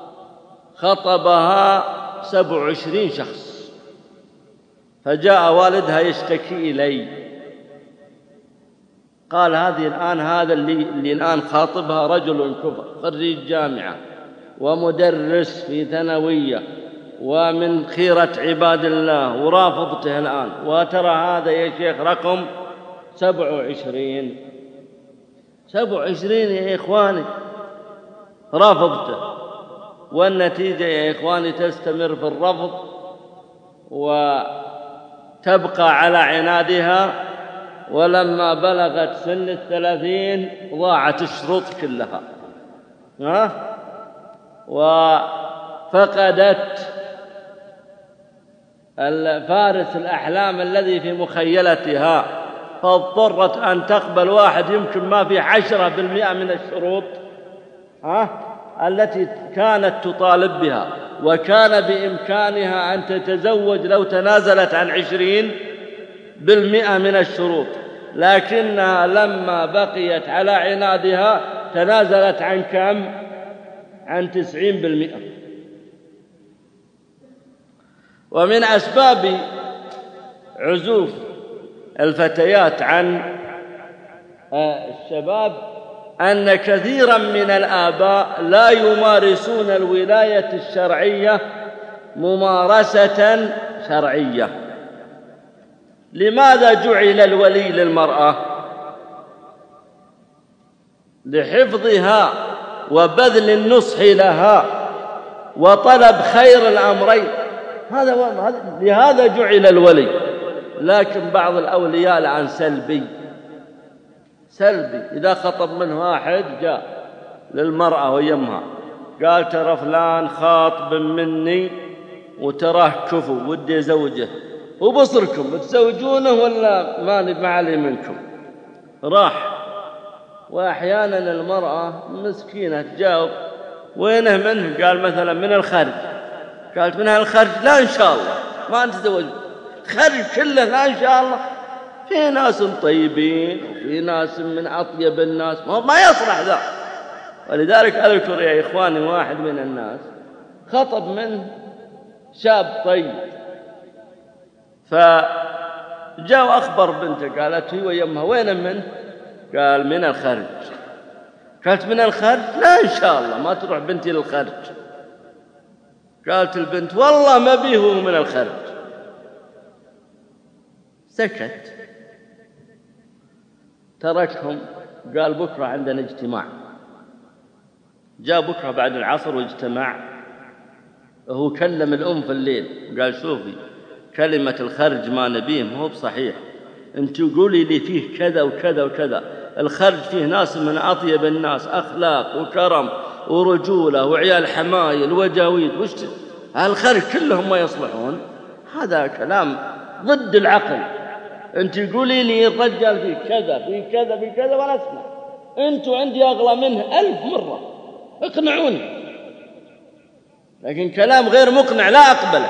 Speaker 2: خطبها 27 شخص، فجاء والدها يشتكي إلي، قال هذا اللي الآن خاطبها رجل كفر خريج جامعة ومدرس في ثانوية ومن خيرة عباد الله ورافضته الآن، وترى هذا يا شيخ رقم 27 يا إخواني رافضته، والنتيجة يا إخواني تستمر في الرفض وتبقى على عنادها، ولما بلغت سن 30 ضاعت الشروط كلها وفقدت فارس الأحلام الذي في مخيلتها، فاضطرت أن تقبل واحد يمكن ما في 10% من الشروط التي كانت تطالب بها، وكان بإمكانها أن تتزوج لو تنازلت عن 20% من الشروط، لكنها لما بقيت على عنادها تنازلت عن كم؟ عن 90%. ومن أسباب عزوف الفتيات عن الشباب أن كثيرا من الآباء لا يمارسون الولاية الشرعية ممارسة شرعية. لماذا جعل الولي للمرأة؟ لحفظها وبذل النصح لها وطلب خير الأمرين، لهذا جعل الولي. لكن بعض الأولياء الآن سلبي، إذا خطب منه واحد جاء للمرأة ويمها قال ترى فلان خاطب مني وتراه كفو ودي زوجه، وبصركم تزوجونه ولا ما علي منكم، راح. وأحيانا المرأة مسكينة تجاوب وينه منه؟ قال مثلا من الخارج. قالت منها الخارج؟ لا إن شاء الله ما نتزوج، خارج كله لا إن شاء الله. في ناس طيبين وفي ناس من أطيب الناس، ما يصلح ذا. ولذلك أذكر يا إخواني واحد من الناس خطب منه شاب طيب، فجاء أخبر بنته قالت هي ويمها وين منه؟ قال من الخارج. قالت من الخارج؟ لا إن شاء الله ما تروح بنتي للخارج. قالت البنت والله ما بيه هو من الخارج. سكت، تركهم، قال بكرة عندنا اجتماع. جاء بكرة بعد العصر واجتماع، هو كلم الأم في الليل قال شوفي كلمة الخرج ما نبيه ما هو بصحيح، انت قولي لي فيه كذا وكذا وكذا. الخرج فيه ناس من أطيب الناس، أخلاق وكرم ورجولة وعيال حمايل وجاويد، الخرج كلهم ما يصلحون. هذا كلام ضد العقل. انت قولي لي الرجال فيه كذا فيه كذا فيه كذا ولا اسمع، انتوا عندي أغلى منه 1000 مرة، اقنعوني. لكن كلام غير مقنع لا أقبله.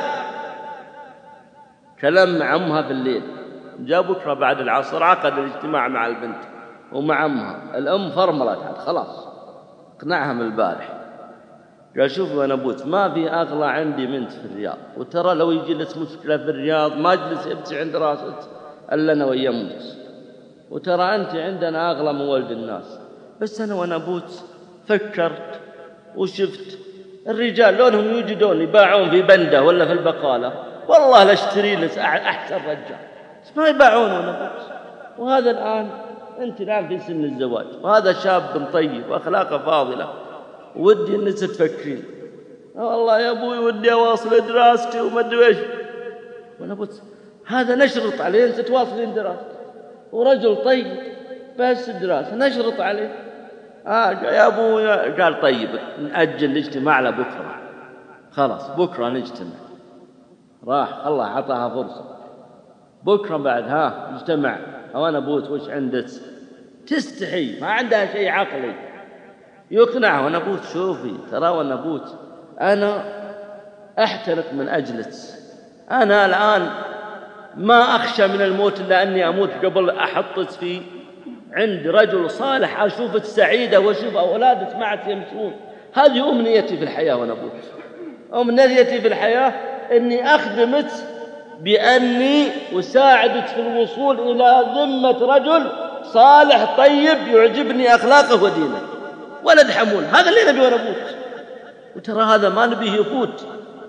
Speaker 2: كلام مع أمها في الليل. جاء بكرة بعد العصر عقد الاجتماع مع البنت ومع أمها. الأم فرملت خلاص اقنعها من البارح. قال شوفوا أنا أبوت ما في أغلى عندي منت في الرياض، وترى لو يجلس مشكلة في الرياض ما أجلس ابتي عند راسك ألا أنا ويموت، وترى أنت عندنا أغلى من ولد الناس. بس أنا وأنا أبوت فكرت وشفت الرجال لونهم يوجدون يباعون في بندة ولا في البقالة، والله لا اشتري لس أحسن رجال، بس ما يباعون وأنا أبوت. وهذا الآن أنت الآن في سن الزواج، وهذا شاب طيب وأخلاقه فاضلة، ودي الناس تفكرين والله يا أبوي ودي أواصل دراستي وما أدري إيش، وأنا أبوت هذا نشرط عليه أنت تواصلين دراستك، ورجل طيب بس دراسة نشرط عليه. يا أبوي قال طيب نأجل الاجتماع لبكرة، خلاص بكرة نجتمع. راح الله عطاها فرصة، بكرة بعد نجتمع. وأنا أبوت وش عندك؟ تستحي ما عندها شيء عقلي يقنعه. وأنا أبوت شوفي ترى وأنا أبوت أنا أحترق من أجلك، أنا الآن ما أخشى من الموت إلا أني أموت قبل أحطك في عند رجل صالح أشوفك سعيدة وأشوف أولادك معك يمشون. هذه أمنيتي في الحياة وأنا أبوك. أمنيتي في الحياة أني أخدمك بأني أساعدك في الوصول إلى ذمة رجل صالح طيب يعجبني أخلاقه ودينه، ولد حمول. هذا اللي نبي وأنا أبوك. وترى هذا ما نبيه يفوت.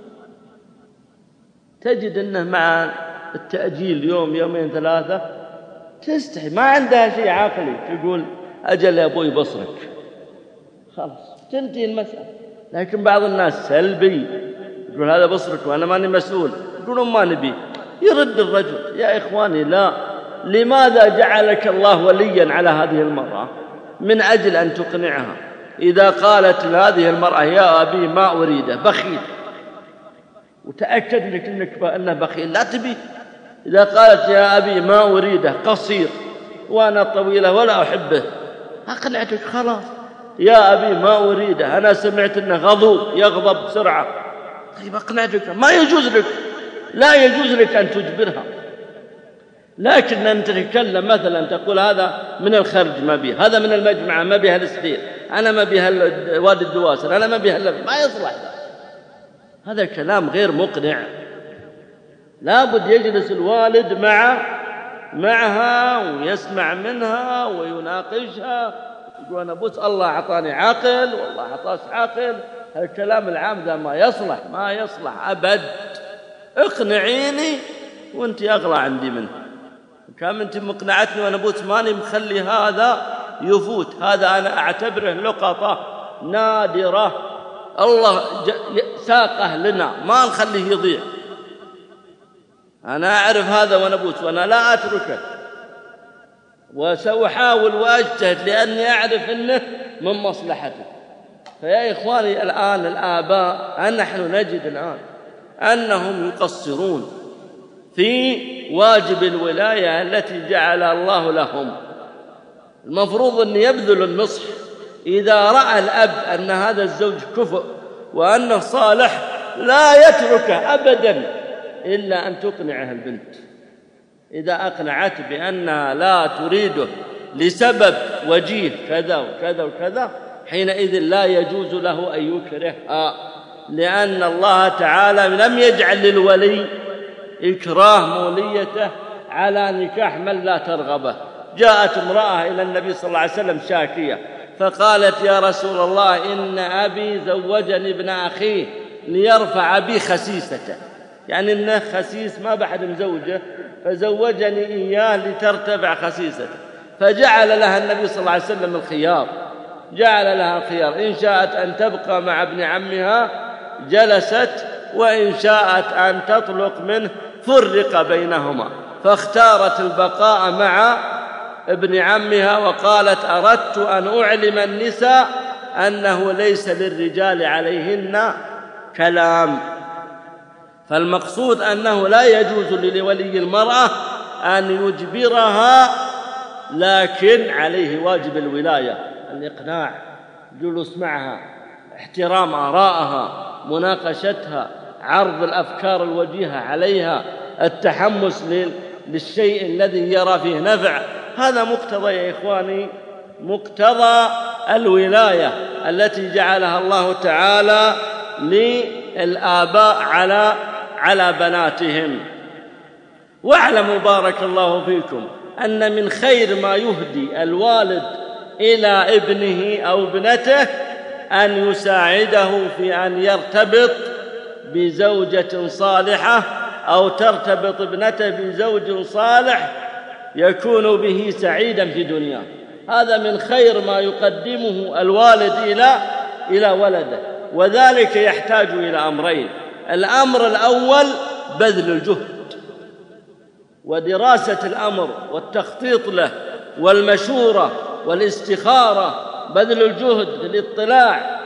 Speaker 2: تجد أنه مع التأجيل يوم يومين ثلاثة تستحي، ما عندها شيء عقلي، تقول أجل يا أبوي بصرك، خلاص تنتهي المسألة. لكن بعض الناس سلبي، يقول هذا بصرك وأنا ماني مسؤول، يقولون ما نبي. يرد الرجل يا إخواني لا، لماذا جعلك الله وليا على هذه المرأة؟ من أجل أن تقنعها. إذا قالت لهذه المرأة يا أبي ما أريده بخيل، وتأكد لك أنه بخيل، لا تبي. إذا قالت يا أبي ما أريده قصير وأنا طويلة ولا أحبه، أقنعتك خلاص. يا أبي ما أريده أنا سمعت أنه غضوب يغضب بسرعة، طيب أقنعتك. ما يجوز لك، لا يجوز لك أن تجبرها. لكن أن تتكلم مثلا تقول هذا من الخرج ما بيه، هذا من المجمع ما بيه السدير، أنا ما بيه وادي الدواسر، أنا ما بيه، ما يصلح. هذا كلام غير مقنع. لابد يجلس الوالد معها ويسمع منها ويناقشها، يقول أنا بس الله أعطاني عقل والله أعطاك عقل. الكلام العام ذا ما يصلح، ما يصلح أبد. اقنعيني وانت أغلى عندي منه. كم انت مقنعتني وانا بوت ماني مخلي هذا يفوت، هذا أنا أعتبره لقطة نادرة الله ساقه لنا، ما نخليه يضيع. أنا أعرف هذا وانا بوت وأنا لا أتركه، وسأحاول وأجتهد لأني أعرف أنه من مصلحته. فيا إخواني الآن الآباء نحن نجد الآن أنهم يقصرون في واجب الولاية التي جعل الله لهم. المفروض أن يبذل النصح. إذا رأى الأب أن هذا الزوج كفء وأنه صالح لا يتركه أبدا إلا أن تقنعه البنت. إذا أقنعت بأنها لا تريده لسبب وجيه كذا وكذا وكذا، حينئذ لا يجوز له أن يكرهها، لأن الله تعالى لم يجعل للولي إكراه موليته على نكاح من لا ترغبه. جاءت امرأة إلى النبي صلى الله عليه وسلم شاكية، فقالت يا رسول الله إن أبي زوجني ابن أخيه ليرفع بي خسيسته، يعني إنه خسيس ما بحد مزوجه، فزوجني إياه لترتفع خسيسته. فجعل لها النبي صلى الله عليه وسلم الخيار، جعل لها الخيار، إن شاءت أن تبقى مع ابن عمها جلست، وإن شاءت أن تطلق منه فرق بينهما. فاختارت البقاء مع ابن عمها وقالت أردت أن أعلم النساء أنه ليس للرجال عليهن كلام. فالمقصود أنه لا يجوز لولي المرأة أن يجبرها، لكن عليه واجب الولاية، الإقناع، الجلوس معها، احترام آرائها، مناقشتها، عرض الأفكار الوجيهة عليها، التحمس للشيء الذي يرى فيه نفع. هذا مقتضى يا إخواني، مقتضى الولاية التي جعلها الله تعالى للآباء على بناتهم. واعلموا بارك الله فيكم أن من خير ما يهدي الوالد إلى ابنه أو ابنته أن يساعده في أن يرتبط بزوجة صالحة، أو ترتبط ابنته بزوج صالح يكون به سعيدا في دنياه. هذا من خير ما يقدمه الوالد إلى ولده، وذلك يحتاج إلى أمرين. الأمر الأول بذل الجهد ودراسة الأمر والتخطيط له والمشورة والاستخارة، بذل الجهد للاطلاع،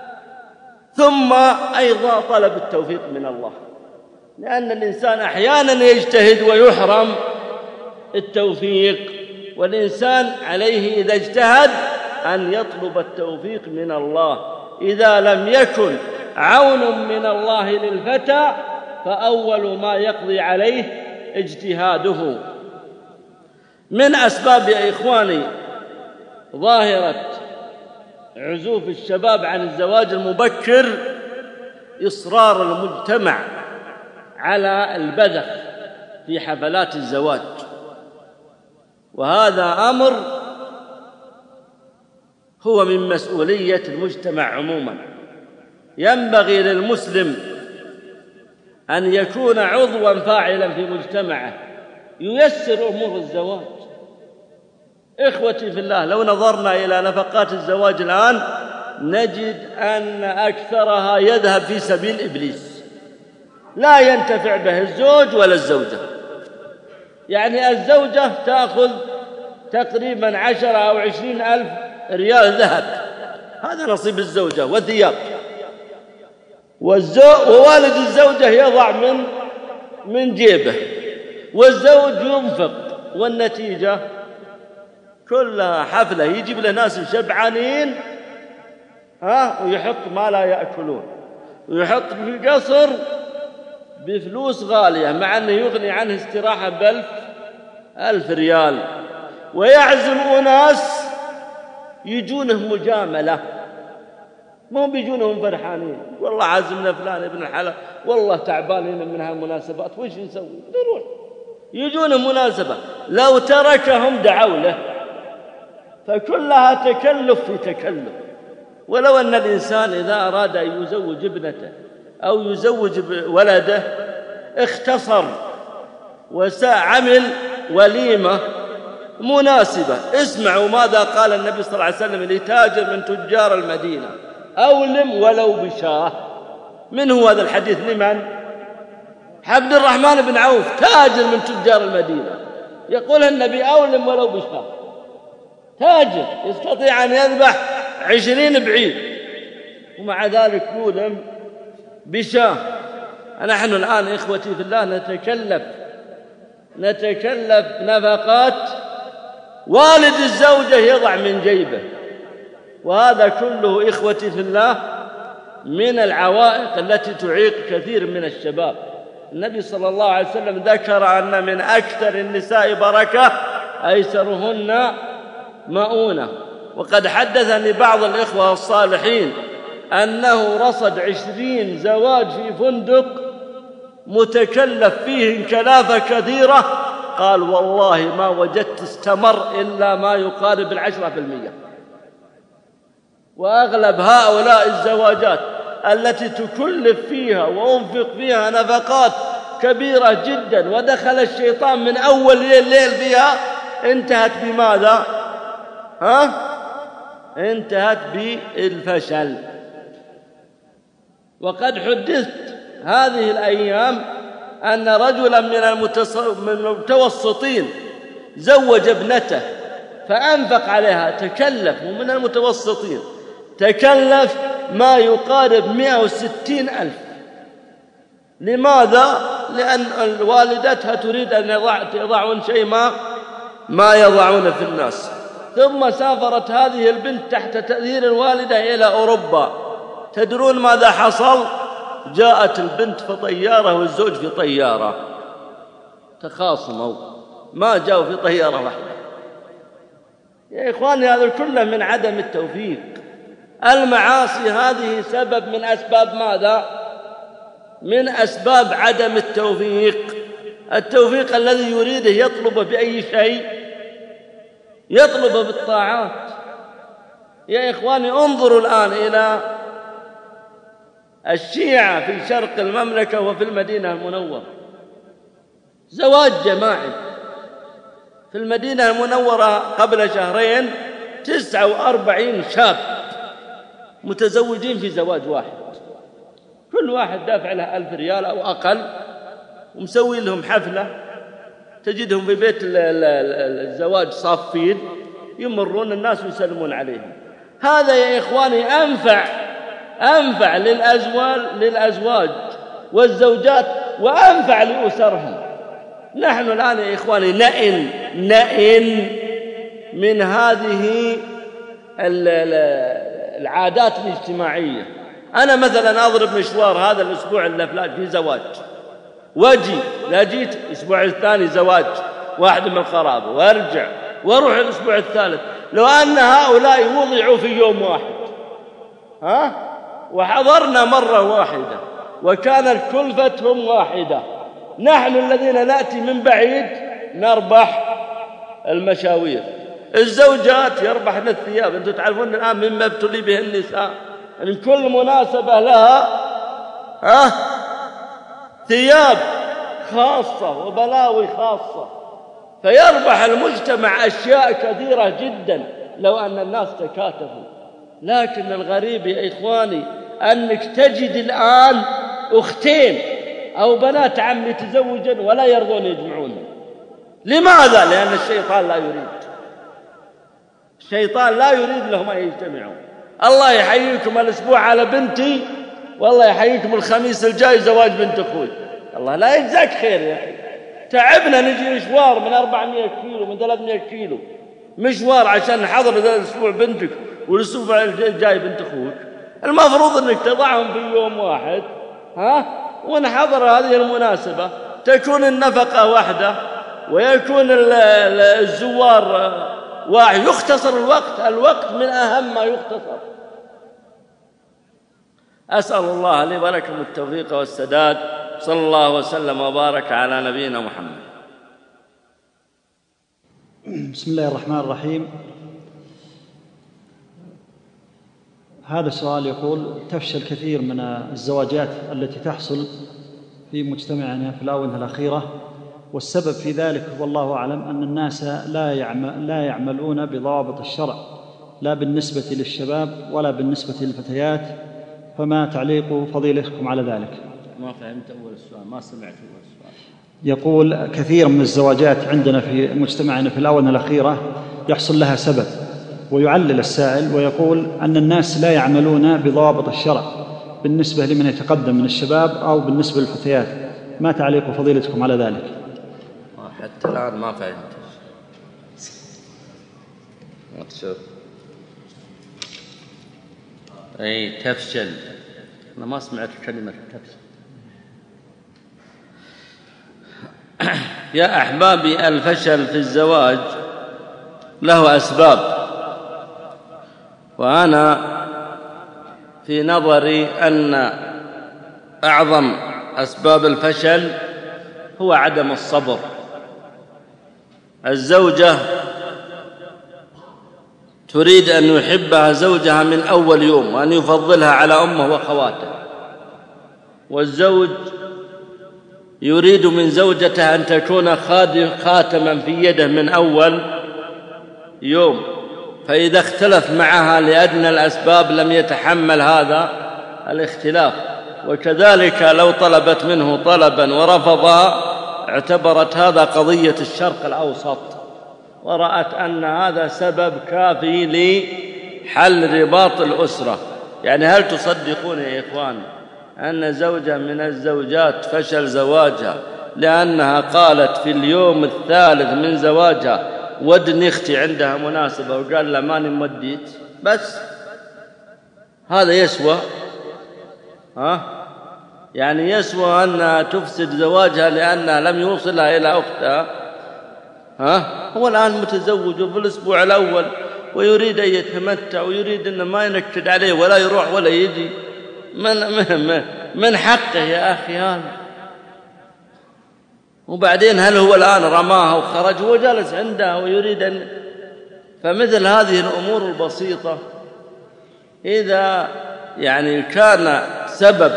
Speaker 2: ثم أيضا طلب التوفيق من الله، لأن الإنسان أحيانا يجتهد ويحرم التوفيق، والإنسان عليه إذا اجتهد أن يطلب التوفيق من الله. إذا لم يكن عون من الله للفتى فأول ما يقضي عليه اجتهاده. من أسباب يا إخواني ظاهرة عزوف الشباب عن الزواج المبكر إصرار المجتمع على البذخ في حفلات الزواج، وهذا أمر هو من مسؤولية المجتمع عموما. ينبغي للمسلم أن يكون عضواً فاعلاً في مجتمعه ييسر أمور الزواج. إخوتي في الله، لو نظرنا إلى نفقات الزواج الآن نجد أن أكثرها يذهب في سبيل إبليس، لا ينتفع به الزوج ولا الزوجة. يعني الزوجة تأخذ تقريباً 10 أو 20 ألف ريال ذهب، هذا نصيب الزوجة وثياب، ووالد الزوجة يضع من جيبه، والزوج ينفق، والنتيجة كلها حفلة يجيب له ناس شبعانين ويحط ما لا يأكلون، ويحط في قصر بفلوس غالية مع أنه يغني عنه استراحة ب1000 ريال، ويعزم أناس يجونه مجاملة، ما هم بيجونهم فرحانين، والله عازمنا فلان ابن الحلال، والله تعبانين من هالمناسبات، وش نسوي؟ نروح. يجونهم مناسبة، لو تركهم دعوا له، فكلها تكلف في تكلف. ولو أن الإنسان إذا أراد أن يزوج ابنته أو يزوج ولده اختصر وعمل وليمة مناسبة. اسمعوا ماذا قال النبي صلى الله عليه وسلم لتاجر من تجار المدينة: أولم ولو بشاه. من هو هذا الحديث؟ لمن؟ عبد الرحمن بن عوف، تاجر من تجار المدينة، يقول النبي: أولم ولو بشاه. تاجر يستطيع أن يذبح 20 بعير، ومع ذلك يولم بشاه. نحن الآن إخوتي في الله نتكلف نفقات والد الزوجة يضع من جيبه، وهذا كله إخوتي في الله من العوائق التي تعيق كثير من الشباب. النبي صلى الله عليه وسلم ذكر أن من أكثر النساء بركة أيسرهن مؤونة. وقد حدثني بعض الإخوة الصالحين أنه رصد 20 زواج في فندق متكلف فيه كلافة كثيرة، قال: والله ما وجدت استمر إلا ما يقارب 10%. وأغلب هؤلاء الزواجات التي تكلف فيها وأنفق فيها نفقات كبيرة جدا، ودخل الشيطان من أول الليل فيها، انتهت بماذا؟ انتهت بالفشل. وقد حدثت هذه الأيام أن رجلا من المتوسطين زوج ابنته فأنفق عليها، تكلف، ومن المتوسطين تكلف ما يقارب 160 ألف. لماذا؟ لأن والدتها تريد أن يضعون شيء ما يضعون في الناس. ثم سافرت هذه البنت تحت تأثير الوالدة إلى أوروبا. تدرون ماذا حصل؟ جاءت البنت في طيارة والزوج في طيارة، تخاصموا، ما جاءوا في طيارة واحدة. يا إخواني، هذا كله من عدم التوفيق. المعاصي هذه سبب من أسباب ماذا؟ من أسباب عدم التوفيق. التوفيق الذي يريده يطلبه بأي شيء؟ يطلبه بالطاعات. يا إخواني، انظروا الآن إلى الشيعة في شرق المملكة وفي المدينة المنورة، زواج جماعي في المدينة المنورة قبل شهرين 49 شاب متزوجين في زواج واحد، كل واحد دافع له 1000 ريال أو أقل، ومسوي لهم حفلة، تجدهم في بيت الزواج صافين، يمرون الناس ويسلمون عليهم. هذا يا إخواني أنفع للأزواج والزوجات، وأنفع لأسرهم. نحن الآن يا إخواني نئن من هذه العادات الاجتماعية. أنا مثلا أضرب مشوار هذا الأسبوع اللفلاج في زواج، واجي لا جيت الأسبوع الثاني زواج واحد من القرابة، وارجع واروح الأسبوع الثالث. لو أن هؤلاء وضعوا في يوم واحد وحضرنا مرة واحدة وكانت كلفتهم واحدة، نحن الذين نأتي من بعيد نربح المشاوير، الزوجات يربحن الثياب. أنتم تعرفون الآن مما ابتلي به النساء، يعني كل مناسبة لها ثياب خاصة وبلاوي خاصة، فيربح المجتمع أشياء كثيرة جدا لو أن الناس تكاتفوا. لكن الغريب يا إخواني أنك تجد الآن أختين أو بنات عم يتزوجن ولا يرضون يجمعون. لماذا؟ لأن الشيطان لا يريد، الشيطان لا يريد لهم أن يجتمعوا. الله يحييكم الأسبوع على بنتي، والله يحييكم الخميس الجاي زواج بنت أخوي. الله لا يجزاك خير يا أخي، تعبنا نجي مشوار من 400 كيلو من 300 كيلو مشوار عشان نحضر ذا الأسبوع بنتك والأسبوع الجاي بنت أخوك. المفروض أنك تضعهم في يوم واحد ونحضر هذه المناسبة، تكون النفقة واحدة ويكون الزوار واحد، يختصر الوقت من أهم ما يختصر. أسأل الله لي ولكم التوفيق والسداد. صلى الله وسلم وبارك على نبينا محمد.
Speaker 3: بسم الله الرحمن الرحيم. هذا السؤال يقول: تفشل كثير من الزواجات التي تحصل في مجتمعنا في الآونة الأخيرة، والسبب في ذلك والله أعلم أن الناس لا يعملون بضوابط الشرع، لا بالنسبة للشباب ولا بالنسبة للفتيات، فما تعليق فضيلتكم على ذلك؟
Speaker 2: ما فهمت أول السؤال، ما سمعت أول السؤال.
Speaker 3: يقول: كثير من الزواجات عندنا في مجتمعنا في الآونة الأخيرة يحصل لها سبب، ويعلل السائل ويقول أن الناس لا يعملون بضوابط الشرع بالنسبة لمن يتقدم من الشباب أو بالنسبة للفتيات، ما تعليق فضيلتكم على ذلك؟
Speaker 2: حتى الآن ما فهمت. شوف، أي تفشل، أنا ما سمعت كلمة تفشل. يا أحبابي، الفشل في الزواج له أسباب، وأنا في نظري أن أعظم أسباب الفشل هو عدم الصبر. الزوجة تريد أن يحبها زوجها من أول يوم وأن يفضلها على أمه وأخواته، والزوج يريد من زوجته أن تكون خاتما في يده من أول يوم، فإذا اختلف معها لأدنى الأسباب لم يتحمل هذا الاختلاف. وكذلك لو طلبت منه طلبا ورفضها اعتبرت هذا قضية الشرق الأوسط، ورأت أن هذا سبب كافي لحل رباط الأسرة. يعني هل تصدقون يا إخوان أن زوجة من الزوجات فشل زواجها لأنها قالت في اليوم الثالث من زواجها ودني اختي عندها مناسبة وقال لا ماني موديت؟ بس هذا يسوى؟ يعني يسوى أنها تفسد زواجها لأنها لم يوصلها إلى أختها؟ هو الآن متزوج في الأسبوع الأول ويريد أن يتمتع ويريد أن ما ينكد عليه ولا يروح ولا يجي، من حقه يا أخي هذا. وبعدين هل هو الآن رماها وخرج؟ هو جالس عندها ويريد أن، فمثل هذه الأمور البسيطة إذا يعني كان سبب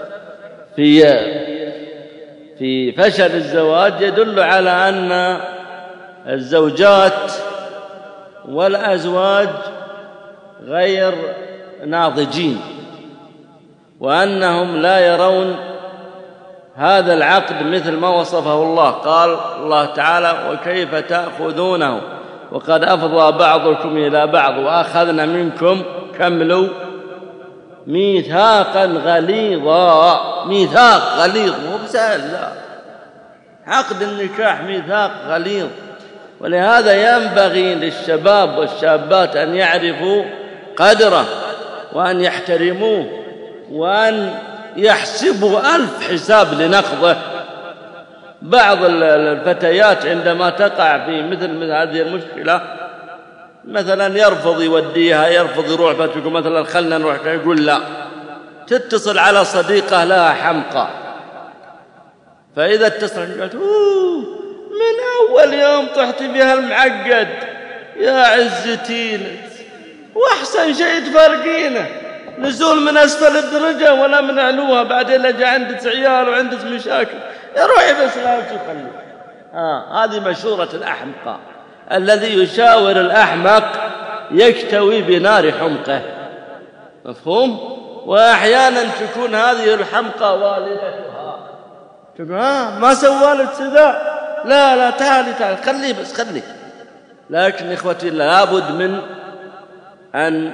Speaker 2: في فشل الزواج يدل على أن الزوجات والأزواج غير ناضجين، وأنهم لا يرون هذا العقد مثل ما وصفه الله. قال الله تعالى: وكيف تأخذونه وقد أفضى بعضكم إلى بعض وأخذنا منكم كملوا ميثاقا غليظا. ميثاق غليظ مو بسهل، لا، عقد النكاح ميثاق غليظ. ولهذا ينبغي للشباب والشابات أن يعرفوا قدره وأن يحترموه وأن يحسبوا 1000 حساب لنقضه. بعض الفتيات عندما تقع في مثل هذه المشكلة مثلا يرفض يوديها، يرفض يروح، فتقول مثلا خلنا نروح، يقول لا، تتصل على صديقة لها حمقى، فإذا اتصل قالت من أول يوم طحت فيها المعقد يا عزتين، وأحسن شيء تفرقينه، نزول من أسفل الدرجة ولا من علوها، بعدين لجأ عندك عيال وعندك مشاكل، يا روحي بس لا تخلي. هذه مشورة الأحمق، الذي يشاور الأحمق يكتوي بنار حمقه، مفهوم؟ وأحيانا تكون هذه الحمقى والدتها، تقول ما سوالك كذا، لا تعالي خليه بس خليه. لكن إخوتي لابد من أن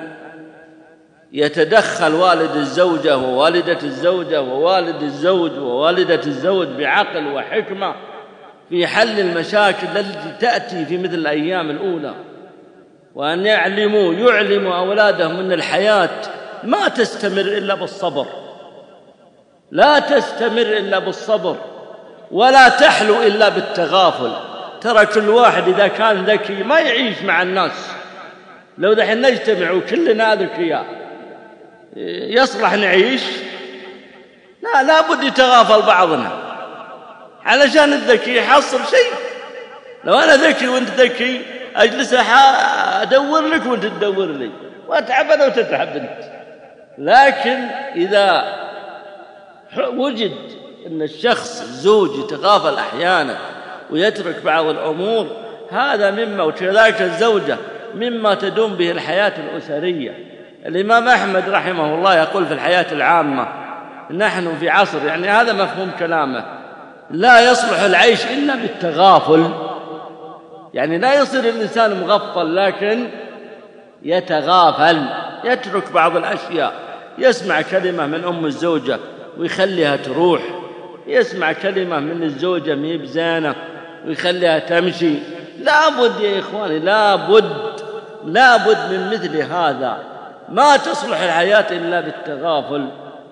Speaker 2: يتدخل والد الزوجة ووالدة الزوجة ووالد الزوج ووالدة الزوج بعقل وحكمة في حل المشاكل التي تأتي في مثل الأيام الأولى، وأن يعلموا أولادهم أن الحياة ما تستمر إلا بالصبر، لا تستمر إلا بالصبر، ولا تحلو إلا بالتغافل. ترى كل واحد إذا كان ذكي ما يعيش مع الناس. لو دحين نجتمع وكلنا ذكياء يصلح نعيش؟ لا بد يتغافل بعضنا علشان الذكي يحصل شيء. لو أنا ذكي وأنت ذكي أجلس أدور لك وأنت تدور لي، وأتعب أنا وتتعب أنت. لكن إذا وجد أن الشخص الزوج يتغافل أحيانا ويترك بعض الأمور، هذا مما، وكذلك الزوجة، مما تدوم به الحياة الأسرية. الإمام أحمد رحمه الله يقول في الحياة العامة: نحن في عصر، يعني هذا مفهوم كلامه، لا يصلح العيش إلا بالتغافل. يعني لا يصير الإنسان مغفل، لكن يتغافل، يترك بعض الأشياء، يسمع كلمة من أم الزوجة ويخليها تروح، يسمع كلمة من الزوجة مي بزانة ويخليها تمشي. لابد يا إخواني، لابد من مثل هذا. ما تصلح الحياة إلا بالتغافل.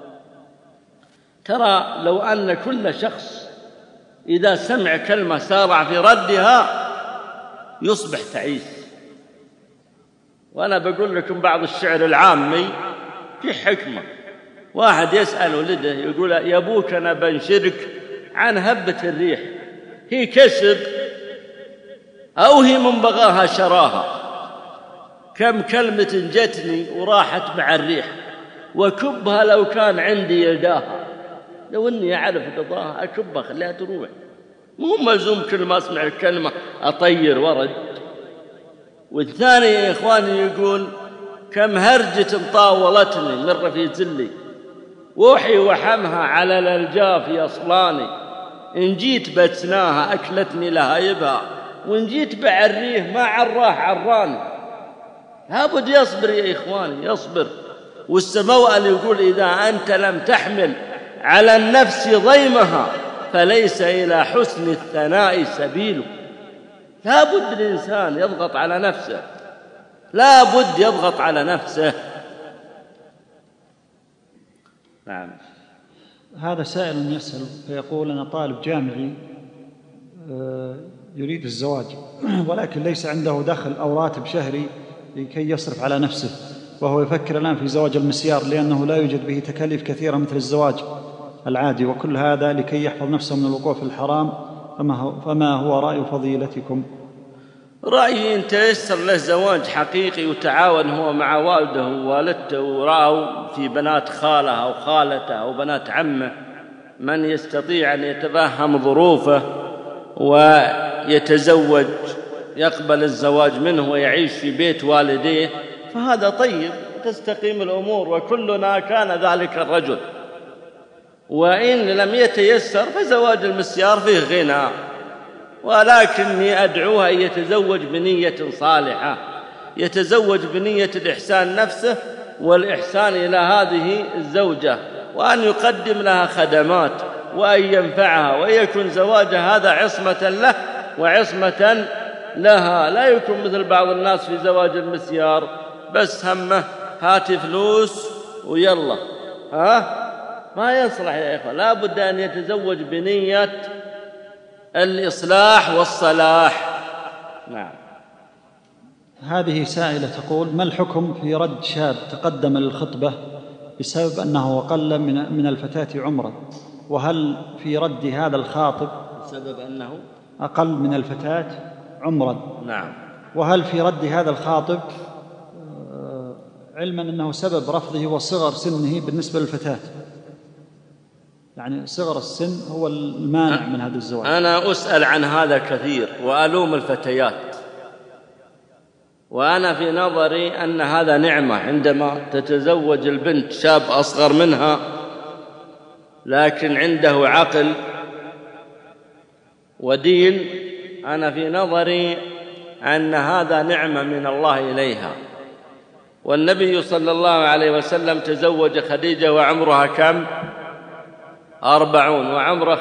Speaker 2: ترى لو أن كل شخص إذا سمع كلمة سارع في ردها يصبح تعيس. وأنا بقول لكم بعض الشعر العامي في حكمة. واحد يسأل ولده يقول: يا أبوك أنا بنشرك عن هبة الريح، هي كسب أو هي من بغاها شراها، كم كلمة جتني وراحت مع الريح، وكبها لو كان عندي يداها، لو أني أعرف رضاها أكبها خليها تروح. مو ملزوم كل ما أسمع الكلمة أطير ورد. والثاني يا إخواني يقول: كم هرجة طاولتني من رفيق زلي، وحي وحمها على الألجاف يصلاني، إن جيت بتناها أكلتني لها يبها، وإن جيت بعريه ما عراه عراني. لابد يصبر يا إخواني، يصبر. والسموأل يقول: إذا أنت لم تحمل على النفس ضيمها فليس إلى حسن الثناء سبيل. لابد الإنسان يضغط على نفسه، لابد يضغط على نفسه. نعم.
Speaker 3: هذا سائل يسأل فيقول: أنا طالب جامعي يريد الزواج، ولكن ليس عنده دخل أو راتب شهري لكي يصرف على نفسه، وهو يفكر الآن في زواج المسيار لأنه لا يوجد به تكاليف كثيرة مثل الزواج العادي، وكل هذا لكي يحفظ نفسه من الوقوع في الحرام. فما هو رأي فضيلتكم؟
Speaker 2: رأيي إن تيسر له زواج حقيقي وتعاون هو مع والده ووالدته، ورأوا في بنات خاله أو خالته أو بنات عمه من يستطيع أن يتفهم ظروفه ويتزوج، يقبل الزواج منه ويعيش في بيت والديه، فهذا طيب، تستقيم الأمور، وكلنا كان ذلك الرجل. وإن لم يتيسر فزواج المسيار فيه غنى، ولكني أدعوها أن يتزوج بنية صالحة، يتزوج بنية الإحسان نفسه والإحسان إلى هذه الزوجة، وأن يقدم لها خدمات وأن ينفعها، ويكون زواجها هذا عصمة له وعصمة لها. لا يكون مثل بعض الناس في زواج المسيار بس همه هاتي فلوس ويلا، ما يصلح يا إخوة. لا بد أن يتزوج بنية الإصلاح والصلاح. نعم.
Speaker 3: هذه سائلة تقول: ما الحكم في رد شاب تقدم للخطبة بسبب أنه أقل من الفتاة عمرا؟ وهل في رد هذا الخاطب
Speaker 2: بسبب أنه
Speaker 3: أقل من الفتاة عمرا؟
Speaker 2: نعم.
Speaker 3: وهل في رد هذا الخاطب علما أنه سبب رفضه هو صغر سنه بالنسبة للفتاة، يعني صغر السن هو المانع من هذا الزواج.
Speaker 2: أنا أسأل عن هذا كثير وألوم الفتيات، وأنا في نظري أن هذا نعمة عندما تتزوج البنت شاب أصغر منها لكن عنده عقل ودين. أنا في نظري أن هذا نعمة من الله إليها. والنبي صلى الله عليه وسلم تزوج خديجة وعمرها كم؟ 40 وعمره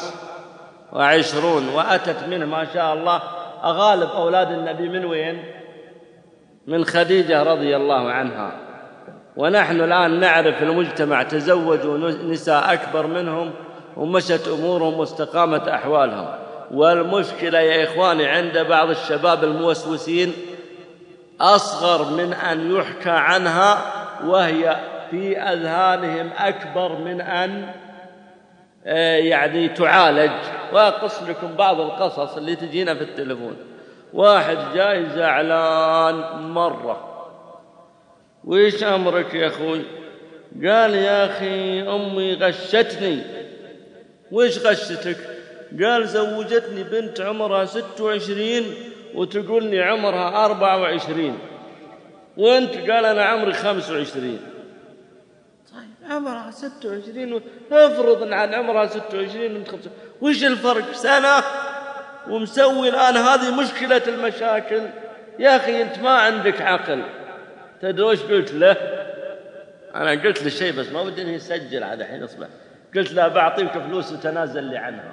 Speaker 2: 25، وأتت منه ما شاء الله أغالب أولاد النبي من وين؟ من خديجة رضي الله عنها. ونحن الآن نعرف في المجتمع تزوجوا نساء أكبر منهم ومشت أمورهم واستقامت أحوالهم. والمشكلة يا إخواني عند بعض الشباب الموسوسين أصغر من أن يحكى عنها، وهي في أذهانهم أكبر من أن يعني تعالج. وأقص لكم بعض القصص اللي تجينا في التلفون. واحد جاي زعلان مرة، وإيش أمرك يا أخوي؟ قال يا أخي أمي غشتني. وإيش غشتك؟ قال زوجتني بنت عمرها 26 وتقول لي عمرها 24. وأنت؟ قال أنا عمري 25. طيب عمرها 26 افرض عن عمرها 26 وانت 25، وش الفرق؟ سنة ومسوي الآن. هذه مشكلة المشاكل يا أخي، أنت ما عندك عقل. تدري وش قلت له؟ أنا قلت له شيء بس ما بدي أن يسجل على حين أصبح. قلت له بعطيك فلوس وتنازل لي عنها.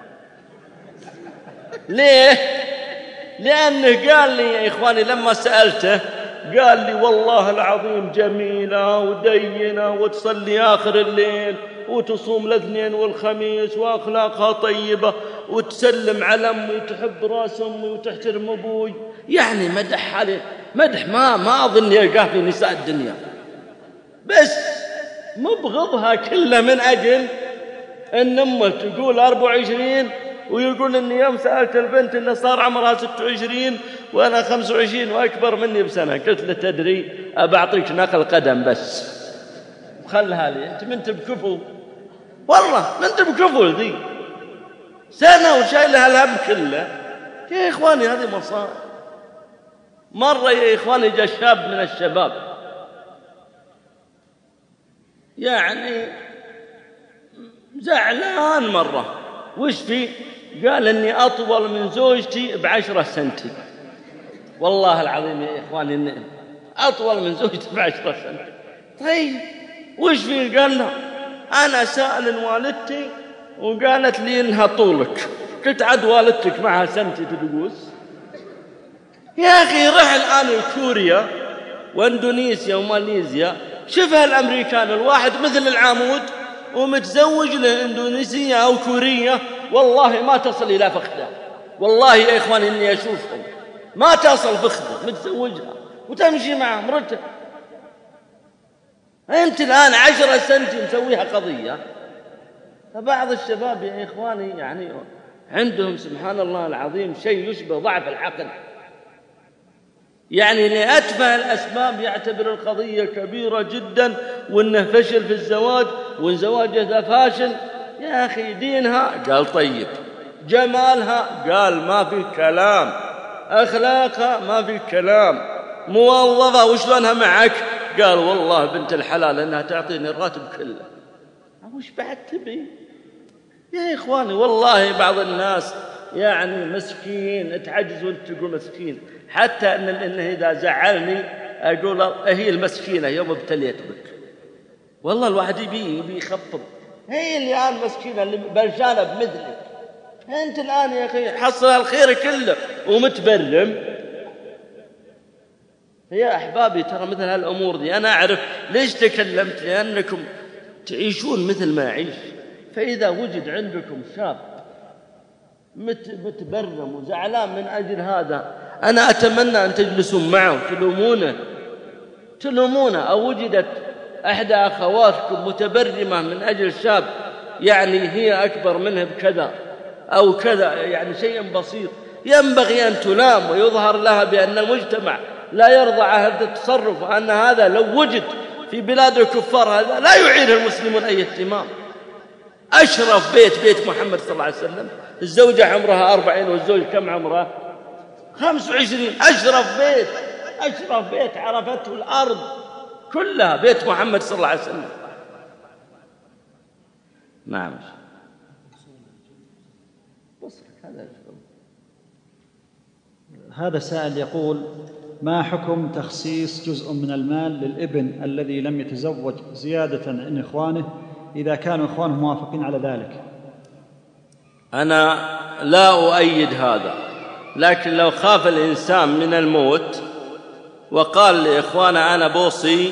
Speaker 2: ليه؟ لأنه قال لي يا إخواني لما سألته قال لي والله العظيم جميلة ودينة وتصلي آخر الليل وتصوم الاثنين والخميس وأخلاقها طيبة وتسلم على أمي وتحب راس أمي وتحترم أبوي. يعني مدح حالي، مدح ما أظن يلقاه في نساء الدنيا، بس مبغضها كلها من أجل أن أمه تقول 24 ويقول إني يوم سألت البنت إنه صار عمرها 26 وأنا 25 وأكبر مني بسنة. قلت له تدري أبعطيك نقل قدم بس خلها لي، أنت منت بكفو، والله منت بكفو ذي سنة وشايلها الهم كله. يا إخواني هذه مصائب. مرة يا إخواني جاء شاب من الشباب يعني زعلان مرة. وش فيه؟ قال إني أطول من زوجتي ب10 سنتي. والله العظيم يا إخواني إني أطول من زوجتي ب10 سنتي. طيب وش فيه؟ قال لا أنا سأل والدتي وقالت لي إنها طولك. قلت عد والدتك معها سنتي تدقوس؟ يا أخي رح الآن كوريا واندونيسيا وماليزيا، شوفها الأمريكان الواحد مثل العمود ومتزوج لإندونيسية أو كورية والله ما تصل إلى فخذه. والله يا إخواني إني أشوفهم ما تصل فخذه متزوجها وتمشي معها مرته. أنت الآن 10 سنتي مسويها قضية. فبعض الشباب يا إخواني يعني عندهم سبحان الله العظيم شيء يشبه ضعف العقل، يعني لأتفه الأسباب يعتبر القضية كبيرة جدا وإنه فشل في الزواج وإن زواجه فاشل. يا أخي دينها قال طيب، جمالها قال ما في كلام، أخلاقها ما في كلام، موظفة وشلونها معك قال والله بنت الحلال أنها تعطيني الراتب كله. وش بعد تبي يا إخواني؟ والله بعض الناس يعني مسكين تعجز وانت تقول مسكين، حتى إنه إذا زعلني أقول هي المسكينة يوم ابتليت بك. والله الواحد يبي يخفض. هي اللي الآن مسكينة اللي برشانة بمثلك. أنت الآن يا أخي حصل الخير كله ومتبرم. يا أحبابي ترى مثل هالأمور دي أنا أعرف ليش تكلمت، لأنكم تعيشون مثل ما أعيش. فإذا وجد عندكم شاب متبرم وزعلان من أجل هذا، أنا أتمنى أن تجلسون معه تلومونه. أو وجدت أحدى أخواتكم متبرمة من أجل شاب يعني هي أكبر منه بكذا أو كذا، يعني شيء بسيط، ينبغي أن تلام ويظهر لها بأن المجتمع لا يرضى هذا التصرف، وأن هذا لو وجد في بلاد الكفار هذا لا يعيره المسلمون أي اهتمام. أشرف بيت محمد صلى الله عليه وسلم، الزوجة عمرها 40 والزوج كم عمره 25. أشرف بيت عرفته الأرض كلها بيت محمد صلى الله عليه وسلم. نعم.
Speaker 3: هذا سائل يقول: ما حكم تخصيص جزء من المال للابن الذي لم يتزوج زيادة عن إخوانه إذا كانوا إخوانه موافقين على ذلك؟
Speaker 2: أنا لا أؤيد هذا، لكن لو خاف الإنسان من الموت وقال لإخوانه أنا بوصي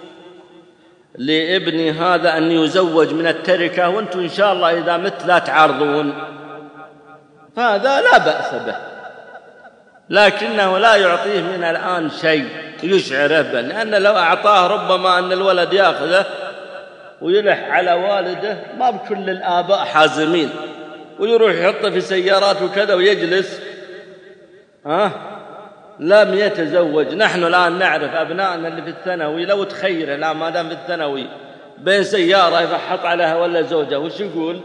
Speaker 2: لابني هذا أن يزوج من التركة وأنتم إن شاء الله إذا مت لا تعرضون، فهذا لا بأس به، لكنه لا يعطيه من الآن شيء يشعره به، لأن لو أعطاه ربما أن الولد يأخذه ويلح على والده. ما بكل الآباء حازمين ويروح يحطه في سيارات وكذا ويجلس لم يتزوج. نحن الآن نعرف أبنائنا اللي في الثانوي، لو تخير الآن ما دام في الثانوي بين سيارة يفحط عليها ولا زوجة، وش يقول؟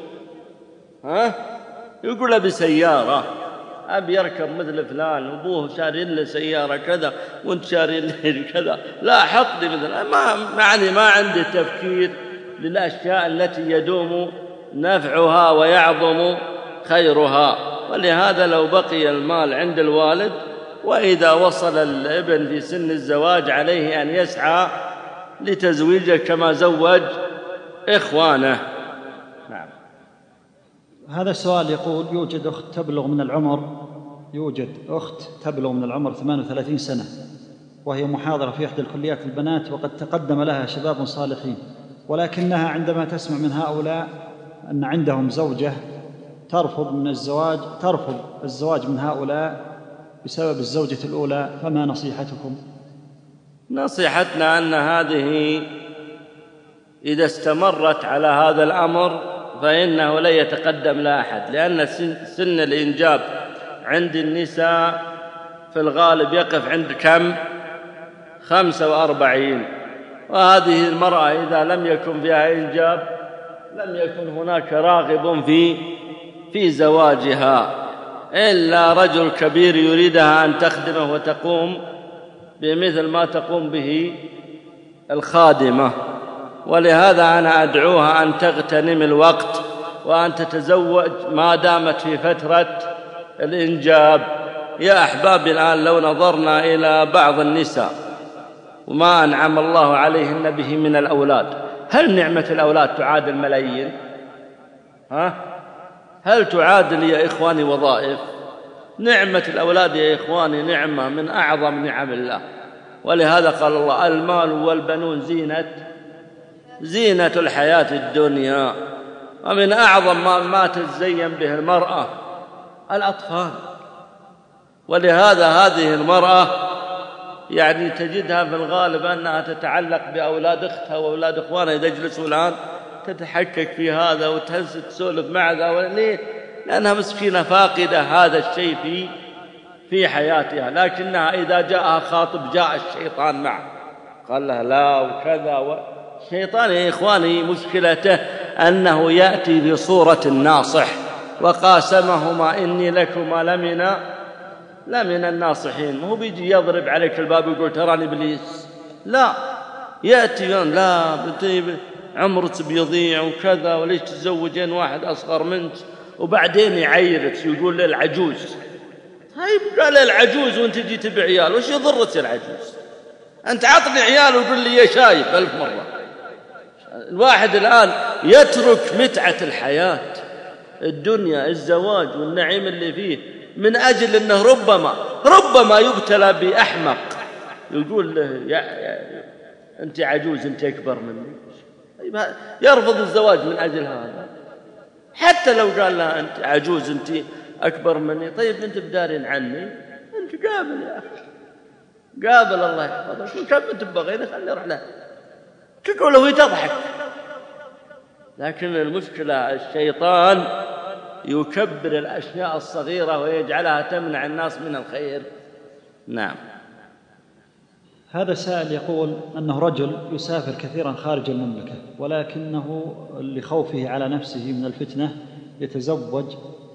Speaker 2: يقول أبي سيارة، أبي يركب مثل فلان، وأبوه شارين له سيارة كذا وأنت شارين له كذا، لا حط لي مثل ما عنده تفكير للأشياء التي يدوم نفعها ويعظم خيرها. ولهذا لو بقي المال عند الوالد، وإذا وصل الابن في سن الزواج عليه أن يسعى لتزويجه كما زوج إخوانه. نعم.
Speaker 3: هذا السؤال يقول: يوجد أخت تبلغ من العمر 38 سنة، وهي محاضرة في إحدى الكليات البنات، وقد تقدم لها شباب صالحين، ولكنها عندما تسمع من هؤلاء أن عندهم زوجة ترفض الزواج من هؤلاء بسبب الزوجة الأولى، فما نصيحتكم؟
Speaker 2: نصيحتنا أن هذه إذا استمرت على هذا الأمر فإنه لا يتقدم لا أحد، لأن سن الإنجاب عند النساء في الغالب يقف عند كم؟ 45. وهذه المرأة إذا لم يكن فيها إنجاب لم يكن هناك راغب في زواجها، إلا رجل كبير يريدها أن تخدمه وتقوم بمثل ما تقوم به الخادمة. ولهذا أنا أدعوها أن تغتنم الوقت وأن تتزوج ما دامت في فترة الإنجاب. يا أحبابي، الآن لو نظرنا إلى بعض النساء وما أنعم الله عليهن به من الأولاد، هل نعمة الأولاد تعادل ملايين؟ هل تعادل يا إخواني وظائف؟ نعمة الأولاد يا إخواني نعمة من أعظم نعم الله. ولهذا قال الله: المال والبنون زينة الحياة الدنيا، ومن أعظم ما تزين به المرأة الأطفال. ولهذا هذه المرأة يعني تجدها في الغالب أنها تتعلق بأولاد أختها وأولاد إخوانها، إذا جلسوا الآن تتحكك في هذا وتسولف مع ذا. ليه؟ لأنها مسكينة فاقدة هذا الشيء في حياتها، لكنها إذا جاءها خاطب جاء الشيطان معه قال لها لا وكذا. الشيطان يا إخواني مشكلته أنه يأتي بصورة الناصح، وقاسمهما إني لكما لمن الناصحين. ما هو بيجي يضرب عليك الباب ويقول تراني إبليس، لا، يأتي لا عمرك بيضيع وكذا، وليش تزوجين واحد أصغر منك، وبعدين يعيرك يقول للعجوز. طيب قال العجوز وانت جيت بعيال، وش يضرك العجوز؟ أنت عطني عيال وقل لي يا شايب 1000 مرة. الواحد الآن يترك متعة الحياة الدنيا، الزواج والنعيم اللي فيه، من أجل أنه ربما يبتلى بأحمق يقول له أنت عجوز، أنت أكبر مني. يرفض الزواج من أجل هذا، حتى لو قال لها أنت عجوز، أنت أكبر مني. طيب أنت بدارين عني، أنت قابل يا أخي، قابل الله يحفظك، كم أنت بغينا خلي روح له، تقول وهي تضحك. لكن المشكلة الشيطان يكبر الأشياء الصغيرة ويجعلها تمنع الناس من الخير. نعم.
Speaker 3: هذا سائل يقول أنه رجل يسافر كثيرا خارج المملكة، ولكنه لخوفه على نفسه من الفتنة يتزوج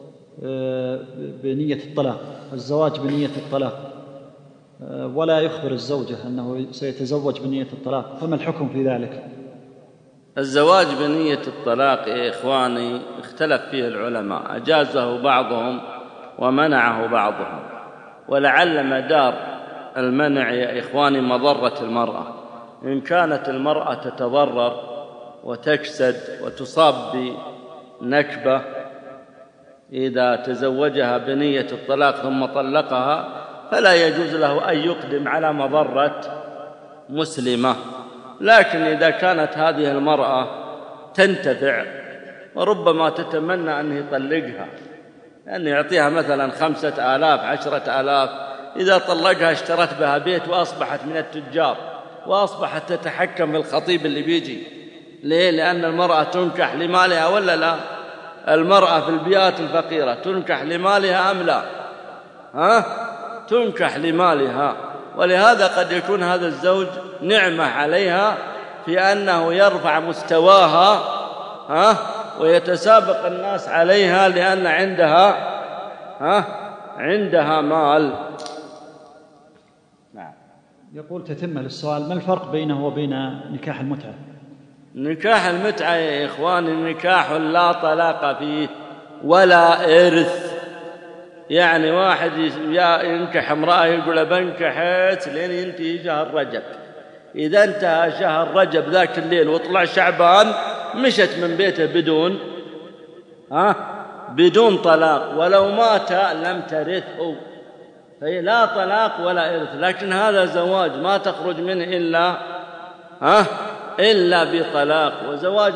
Speaker 3: بنية الطلاق، الزواج بنية الطلاق، ولا يخبر الزوجة أنه سيتزوج بنية الطلاق، فما الحكم في ذلك؟
Speaker 2: الزواج بنية الطلاق يا إخواني اختلف فيه العلماء، أجازه بعضهم ومنعه بعضهم، ولعل مدار المنع يا إخواني مضرة المرأة. إن كانت المرأة تتضرر وتكسد وتصاب بنكبة إذا تزوجها بنية الطلاق ثم طلقها، فلا يجوز له أن يقدم على مضرة مسلمة. لكن إذا كانت هذه المرأة تنتفع وربما تتمنى أن يطلقها، أن يعطيها مثلا 5,000 10,000، إذا طلقها اشترت بها بيت وأصبحت من التجار، وأصبحت تتحكم في الخطيب اللي بيجي. ليه؟ لأن المرأة تنكح لمالها ولا لا؟ المرأة في البيئات الفقيرة تنكح لمالها أم لا؟ تنكح لمالها. ولهذا قد يكون هذا الزوج نعمة عليها في أنه يرفع مستواها ويتسابق الناس عليها لأن عندها مال.
Speaker 3: نعم. يقول تتمة للسؤال: ما الفرق بينه وبين نكاح المتعة؟
Speaker 2: نكاح المتعة يا إخواني نكاح لا طلاق فيه ولا إرث. يعني واحد ينكح امرأة يقول بنكحت لين ينتهي شهر رجب، إذا انتهى شهر رجب ذاك الليل وطلع شعبان مشت من بيته بدون طلاق، ولو مات لم ترثه، فهي لا طلاق ولا إرث. لكن هذا زواج ما تخرج منه إلا بطلاق. وزواج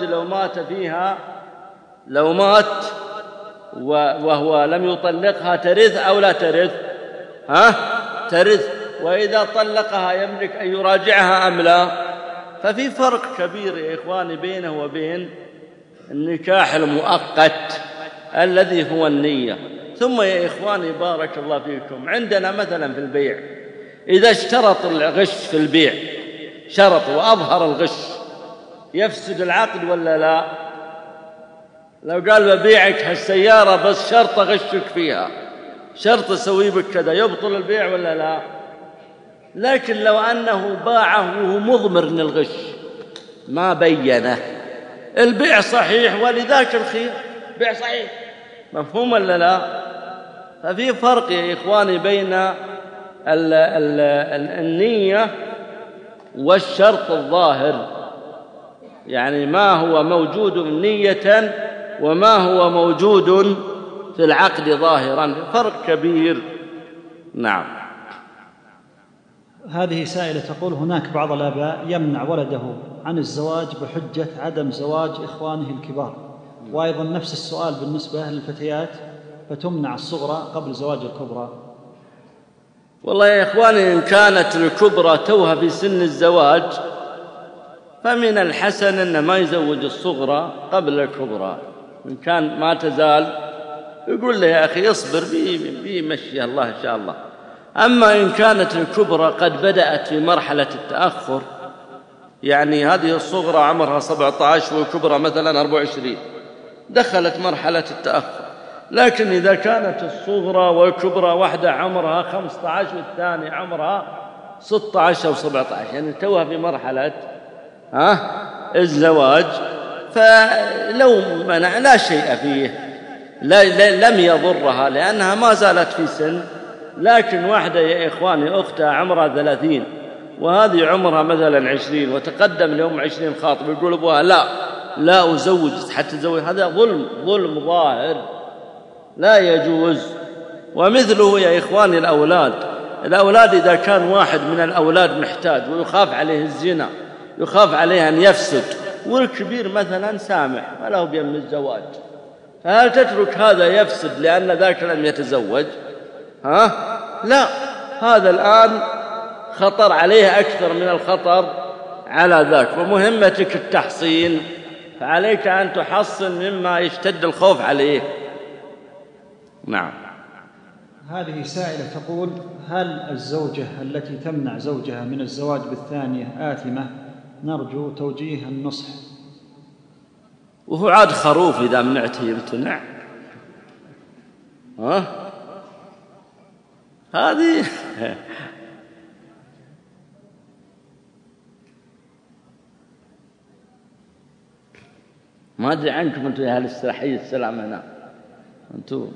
Speaker 2: لو مات وهو لم يطلقها ترث أو لا ترث؟ ترث. وإذا طلقها يملك أن يراجعها أم لا؟ ففي فرق كبير يا إخواني بينه وبين النكاح المؤقت الذي هو النية. ثم يا إخواني بارك الله فيكم، عندنا مثلا في البيع إذا اشترط الغش في البيع، شرط وأظهر الغش، يفسد العقد ولا لا؟ لو قال ببيعك هالسيارة بس شرط غشك فيها، شرط اسوي بك كذا، يبطل البيع ولا لا؟ لكن لو أنه باعه وهو مضمر من الغش ما بينه، البيع صحيح ولذاك الخير، بيع صحيح، مفهوم ولا لا؟ ففي فرق يا إخواني بين النية والشرط الظاهر، يعني ما هو موجود نية وما هو موجود في العقد ظاهرا، فرق كبير. نعم.
Speaker 3: هذه سائلة تقول: هناك بعض الآباء يمنع ولده عن الزواج بحجة عدم زواج إخوانه الكبار، وأيضا نفس السؤال بالنسبة للفتيات، فتمنع الصغرى قبل زواج الكبرى.
Speaker 2: والله يا إخواني إن كانت الكبرى توها في سن الزواج فمن الحسن أن ما يزوج الصغرى قبل الكبرى. إن كان ما تزال يقول له يا أخي اصبر بيمشي الله إن شاء الله. أما إن كانت الكبرى قد بدأت في مرحلة التأخر، يعني هذه الصغرى عمرها 17 والكبرى مثلا 24، دخلت مرحلة التأخر. لكن إذا كانت الصغرى والكبرى واحدة عمرها 15 والثانية عمرها 16 أو 17، يعني توها في مرحلة الزواج، فلو منع لا شيء فيه، لم يضرها لأنها ما زالت في سن. لكن واحدة يا إخواني أختها عمرها 30 وهذه عمرها مثلا 20 وتقدم لهم 20 خاطب، يقول أبوها لا أزوج حتى تزوج، هذا ظلم ظاهر لا يجوز. ومثله يا إخواني الأولاد إذا كان واحد من الأولاد محتاج ويخاف عليه الزنا، يخاف عليه أن يفسد، والكبير مثلا سامح وله بيم الزواج، فهل تترك هذا يفسد لأن ذاك لم يتزوج؟ لا، هذا الآن خطر عليه أكثر من الخطر على ذاك، ومهمتك التحصين، فعليك أن تحصن مما يشتد الخوف عليه. نعم.
Speaker 3: هذه سائلة تقول: هل الزوجة التي تمنع زوجها من الزواج بالثانية آثمة؟ نرجو توجيه النصح.
Speaker 2: وهو عاد خروف إذا منعته يمتنع. هذه ما أدري عنكم أنتم يا أهل السلاحية السلام هنا أنتم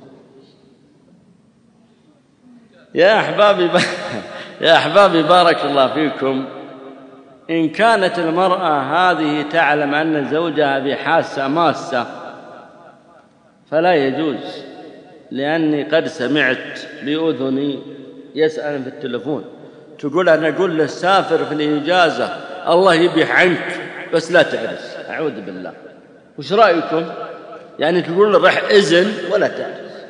Speaker 2: يا أحبابي بارك الله فيكم. إن كانت المرأة هذه تعلم أن زوجها بحاسة ماسة فلا يجوز، لأني قد سمعت بأذني يسأل في التلفون تقول: أنا أقول له سافر في الإجازة الله يبيح عنك بس لا تعرس. أعوذ بالله. وش رأيكم؟ يعني تقول له رح إذن ولا تعرس.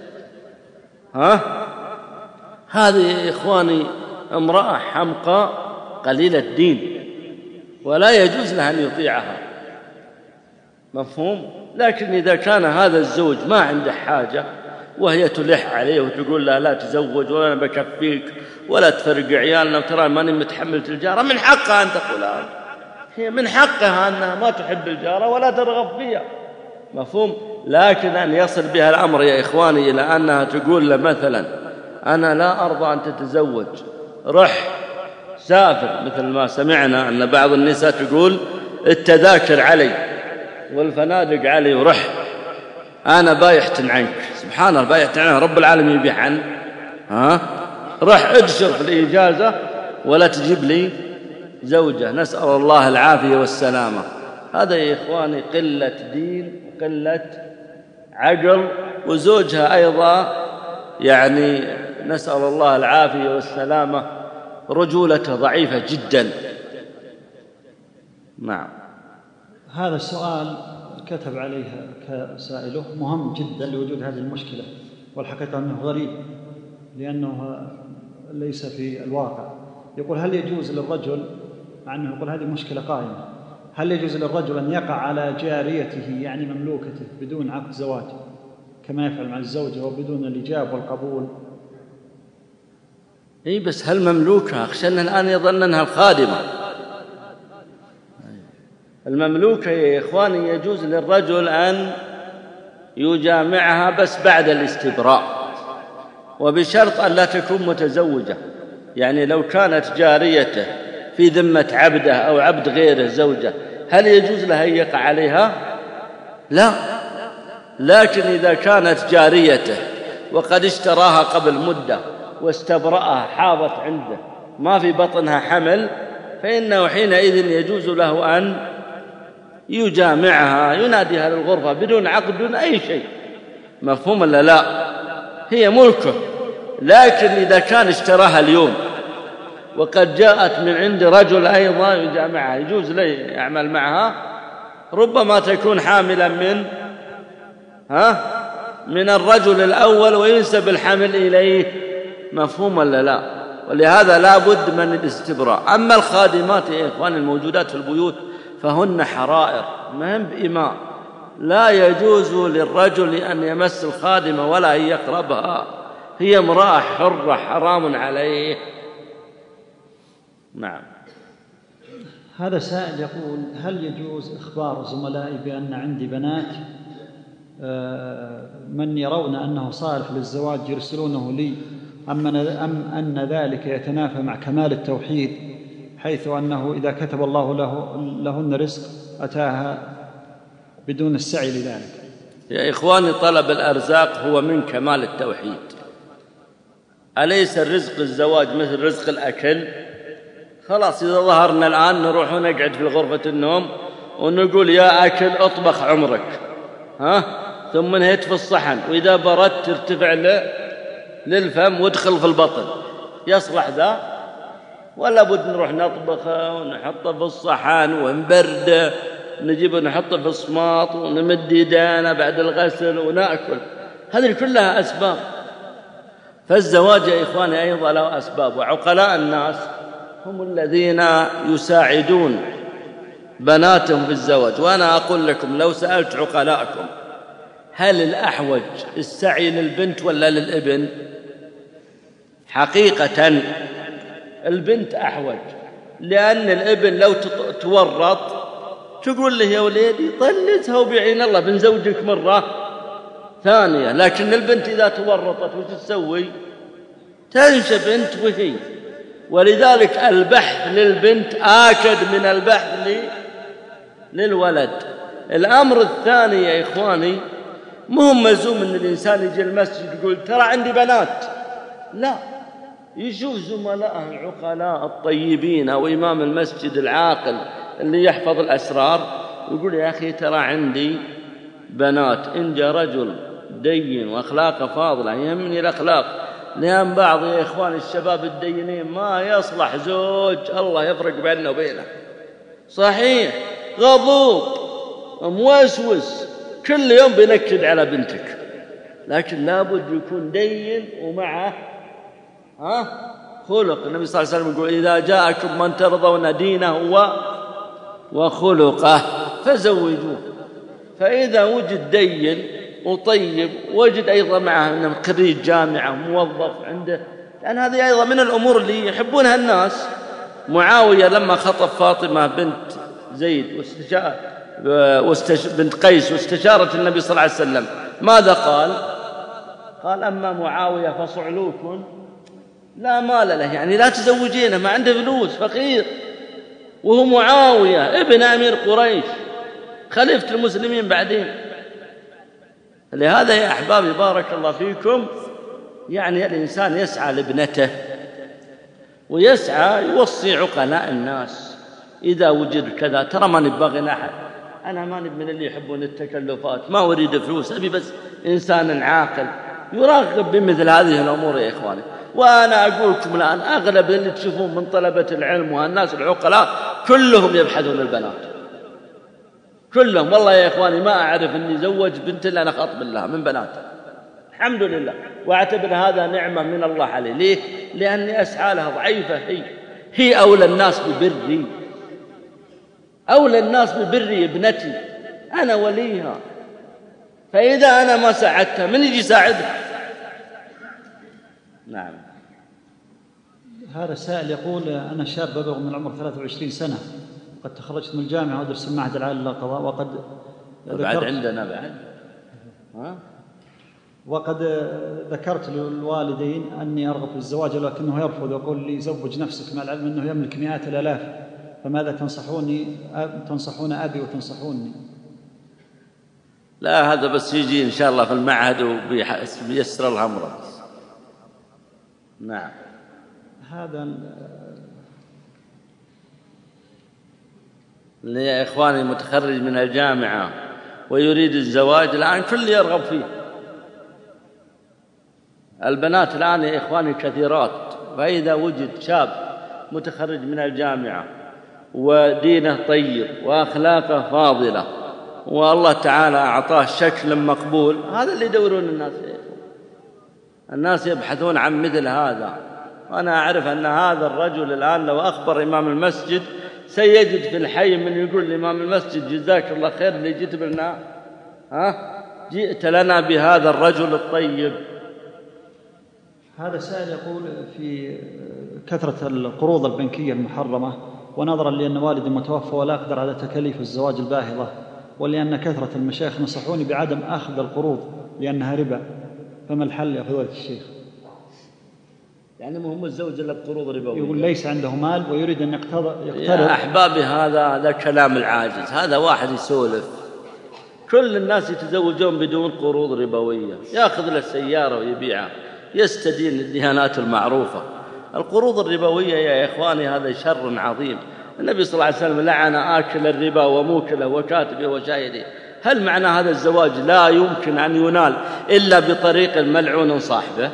Speaker 2: هذه يا إخواني امرأة حمقاء قليلة الدين ولا يجوز لها أن يطيعها. مفهوم؟ لكن إذا كان هذا الزوج ما عنده حاجة وهي تلح عليه وتقول له لا تزوج ولا بكفيك ولا تفرق عيالنا وترى ماني متحملة الجارة، من حقها أن تقول هذا. هي من حقها أنها ما تحب الجارة ولا ترغب فيها. مفهوم؟ لكن أن يصل بها الأمر يا إخواني إلى أنها تقول له مثلا: أنا لا أرضى أن تتزوج، رح سافر، مثل ما سمعنا أن بعض النساء تقول التذاكر علي والفنادق علي ورح أنا بايحتن عنك. سبحان الله، بايحتن عنك رب العالمين يبيح عنك. رح أبشر في الإجازة ولا تجيب لي زوجة. نسأل الله العافية والسلامة. هذا يا إخواني قلة دين وقلة عقل. وزوجها أيضا يعني نسأل الله العافية والسلامة رجولته ضعيفة جدا. نعم.
Speaker 3: هذا السؤال كتب عليه كسائله مهم جدا لوجود هذه المشكلة، والحقيقة أنه غريب لأنه ليس في الواقع. يقول: هل يجوز للرجل، مع أنه يقول هذه مشكلة قائمة، هل يجوز للرجل أن يقع على جاريته يعني مملوكته بدون عقد زواج كما يفعل مع الزوجة وبدون الإجاب والقبول؟
Speaker 2: إيه بس هل مملوكة؟ أخشى أن الآن يظن أنها الخادمة. المملوكة يا إخواني يجوز للرجل أن يجامعها بس بعد الاستبراء، وبشرط أن لا تكون متزوجة. يعني لو كانت جاريته في ذمة عبده أو عبد غيره زوجة، هل يجوز لها أن يقع عليها؟ لا. لكن إذا كانت جاريته وقد اشتراها قبل مدة واستبرأها، حاضت عنده ما في بطنها حمل، فإنه حينئذ يجوز له أن يجامعها، يناديها للغرفة بدون عقد دون أي شيء. مفهوم ولا لا؟ هي ملكه. لكن إذا كان اشتراها اليوم وقد جاءت من عند رجل أيضا يجامعها، يجوز له يعمل معها. ربما تكون حاملا من الرجل الأول وينسب الحمل إليه. مفهوم ولا لا؟ ولهذا لا بد من الاستبراء. أما الخادمات يا إخوان الموجودات في البيوت فهن حرائر، ما هم بإماء. لا يجوز للرجل أن يمس الخادمة ولا أن يقربها، هي امرأة حرة حرام عليه. نعم.
Speaker 3: هذا سائل يقول: هل يجوز إخبار زملائي بأن عندي بنات من يرون أنه صالح للزواج يرسلونه لي، أم أن ذلك يتنافى مع كمال التوحيد، حيث أنه إذا كتب الله لهن رزق أتاها بدون السعي لذلك؟
Speaker 2: يا إخواني، طلب الأرزاق هو من كمال التوحيد. أليس الرزق الزواج مثل رزق الأكل؟ خلاص إذا ظهرنا الآن نروح ونقعد في غرفة النوم ونقول يا أكل أطبخ عمرك، ثم نهيت في الصحن، وإذا بردت ترتفع للفم وادخل في البطن. يصلح ذا؟ ولا بد نروح نطبخه ونحطه في الصحن ونبرده، نجيب نحطه في الصماط ونمد يدانا بعد الغسل ونأكل. هذه كلها أسباب. فالزواج يا إخواني أيضا له أسباب، وعقلاء الناس هم الذين يساعدون بناتهم في الزواج. وأنا أقول لكم لو سألت عقلاءكم هل الأحوج السعي للبنت ولا للابن؟ حقيقة البنت أحوج، لأن الابن لو تورط تقول له يا وليدي طلتها وبيعين الله بنزوجك مرة ثانية، لكن البنت إذا تورطت وش تسوي؟ تنشب أنت وهي. ولذلك البحث للبنت آكد من البحث للولد. الأمر الثاني يا إخواني، مهم ملزوم أن الإنسان يجي المسجد يقول ترى عندي بنات، لا، يشوف زملائه العقلاء الطيبين أو إمام المسجد العاقل اللي يحفظ الأسرار، يقول يا أخي ترى عندي بنات، إن جاء رجل دين وأخلاقه فاضلة يهمني الأخلاق، لأن بعض يا إخوان الشباب الدينين ما يصلح زوج الله يفرق بينه وبينه، صحيح غضوب موسوس كل يوم بينكد على بنتك، لكن لابد يكون دين ومعه خلق. النبي صلى الله عليه وسلم يقول إذا جاءكم من ترضون دينه وخلقه فزوجوه. فإذا وجد دين وطيب وجد أيضا معه أنه خريج جامعة موظف عنده، لأن هذه أيضا من الأمور اللي يحبونها الناس. معاوية لما خطب فاطمة بنت زيد بنت قيس واستشارت النبي صلى الله عليه وسلم، ماذا قال؟ قال أما معاوية فصعلوك لا مال له، يعني لا تزوجينه، ما عنده فلوس، فقير، وهو معاوية ابن أمير قريش خليفة المسلمين بعدين. لهذا يا أحبابي بارك الله فيكم، يعني الإنسان يسعى لابنته ويسعى يوصي عقلاء الناس إذا وجد كذا، ترى ما نبغي أحد، أنا ما نبي من اللي يحبون التكلفات، ما أريد فلوس، أبي بس إنسان عاقل يراغب بمثل هذه الأمور يا إخواني. وأنا أقول لكم الآن أغلب اللي تشوفون من طلبة العلم والناس العقلاء كلهم يبحثون البنات، كلهم. والله يا إخواني ما أعرف أني زوج بنت إلا أنا خاطب لها من بنات، الحمد لله، وأعتبر هذا نعمة من الله علي. ليه؟ لأني أسعى لها ضعيفة، هي أولى الناس ببري، أولى الناس ببري ابنتي، أنا وليها، فإذا أنا ما ساعدتها من يجي يساعدها؟ نعم.
Speaker 3: هذا سائل يقول أنا شاب بلغ من العمر 23 سنة، قد تخرجت من الجامعة وأدرس المعهد العالي للقضاء، وقد ذكرت للوالدين أني أرغب في الزواج لكنه يرفض ويقول لي زوج نفسك، مع العلم أنه يملك مئات الآلاف، فماذا تنصحون أبي وتنصحوني؟
Speaker 2: لا، هذا بس يجي إن شاء الله في المعهد وبيسر الأمر. نعم.
Speaker 3: هذا
Speaker 2: يا إخواني متخرج من الجامعة ويريد الزواج الآن كل يرغب فيه. البنات الآن يا إخواني كثيرات، فإذا وجد شاب متخرج من الجامعة ودينه طيب وأخلاقه فاضلة والله تعالى أعطاه شكل مقبول، هذا اللي يدورون الناس. الناس يبحثون عن مثل هذا، وأنا أعرف أن هذا الرجل الآن لو أخبر إمام المسجد سيجد في الحي من يقول لإمام المسجد جزاك الله خير اللي جئت بنا، جئت لنا بهذا الرجل الطيب.
Speaker 3: هذا سائل يقول في كثرة القروض البنكية المحرمة، ونظرا لأن والدي متوفى ولا أقدر على تكاليف الزواج الباهظة، ولأن كثرة المشايخ نصحوني بعدم أخذ القروض لأنها ربا، فما الحل يا فضيلة الشيخ؟
Speaker 2: يعني مهم الزوج إلا بقروض ربوية،
Speaker 3: يقول ليس عنده مال ويريد أن يقترض.
Speaker 2: يا أحبابي هذا كلام العاجز، هذا واحد يسولف. كل الناس يتزوجون بدون قروض ربوية، يأخذ له السيارة ويبيعها، يستدين الديانات المعروفة. القروض الربوية يا إخواني هذا شر عظيم. النبي صلى الله عليه وسلم لعن آكل الربا وموكله وكاتبه وشاهده. هل معنى هذا الزواج لا يمكن أن ينال إلا بطريق الملعون صاحبه؟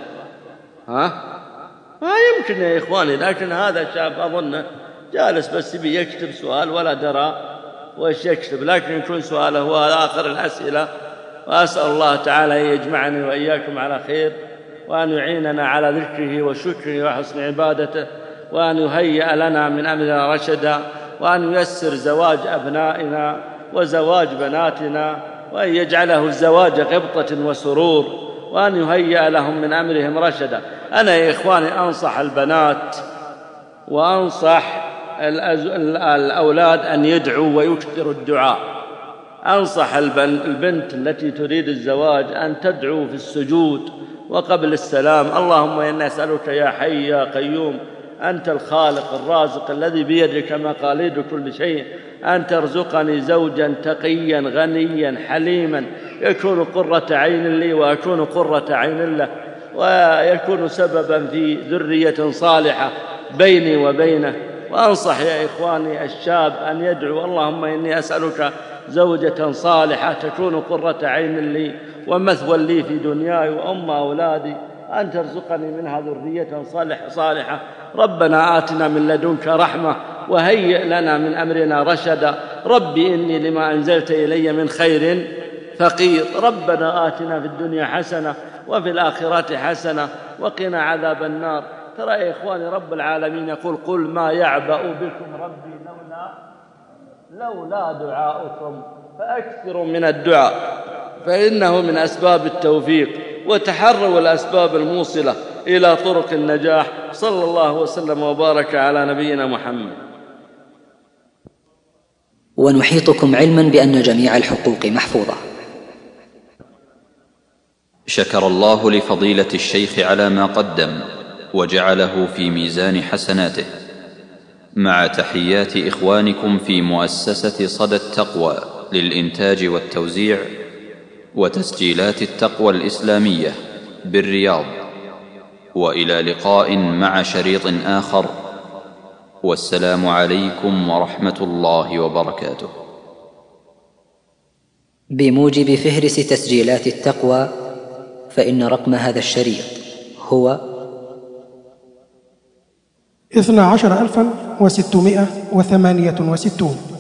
Speaker 2: ما يمكن يا إخواني. لكن هذا شاب أظنه جالس بس يبي يكتب سؤال ولا درى وإيش يكتب، لكن يكون سؤاله هو آخر الأسئلة. وأسأل الله تعالى أن يجمعني وإياكم على خير، وأن يعيننا على ذكره وشكره وحسن عبادته، وأن يهيئ لنا من أمرنا رشدا، وأن ييسر زواج أبنائنا وزواج بناتنا، وأن يجعله الزواج غبطة وسرور، وأن يهيئ لهم من أمرهم رشدا. أنا يا إخواني أنصح البنات وأنصح الأولاد أن يدعوا ويكثروا الدعاء. أنصح البنت التي تريد الزواج أن تدعو في السجود وقبل السلام: اللهم إنا نسألك يا حي يا قيوم أنت الخالق الرازق الذي بيدك مقاليد كل شيء أن ترزقني زوجا تقيا غنيا حليما يكون قرة عين لي وأكون قرة عين له، ويكون سببا في ذرية صالحة بيني وبينه. وأنصح يا إخواني الشاب أن يدعو: اللهم إني أسألك زوجة صالحة تكون قرة عين لي ومثوى لي في دنياي وأم أولادي، أن ترزقني منها ذرية صالحة. ربنا آتنا من لدنك رحمة وهيئ لنا من أمرنا رشدا. ربي إني لما أنزلت إلي من خير فقير. ربنا آتنا في الدنيا حسنة وفي الآخرة حسنة وقنا عذاب النار. ترى يا إخواني رب العالمين يقول: قل ما يعبأ بكم ربي لولا دعاؤكم فأكثروا من الدعاء فإنه من أسباب التوفيق. وتحروا الأسباب الموصلة إلى طرق النجاح. صلى الله وسلم وبارك على نبينا محمد.
Speaker 4: ونحيطكم علما بأن جميع الحقوق محفوظة.
Speaker 1: شكر الله لفضيلة الشيخ على ما قدم وجعله في ميزان حسناته، مع تحيات إخوانكم في مؤسسة صدى التقوى للإنتاج والتوزيع وتسجيلات التقوى الإسلامية بالرياض. وإلى لقاء مع شريط آخر، والسلام عليكم ورحمة الله وبركاته.
Speaker 4: بموجب فهرس تسجيلات التقوى، فإن رقم هذا الشريط هو
Speaker 5: 12668.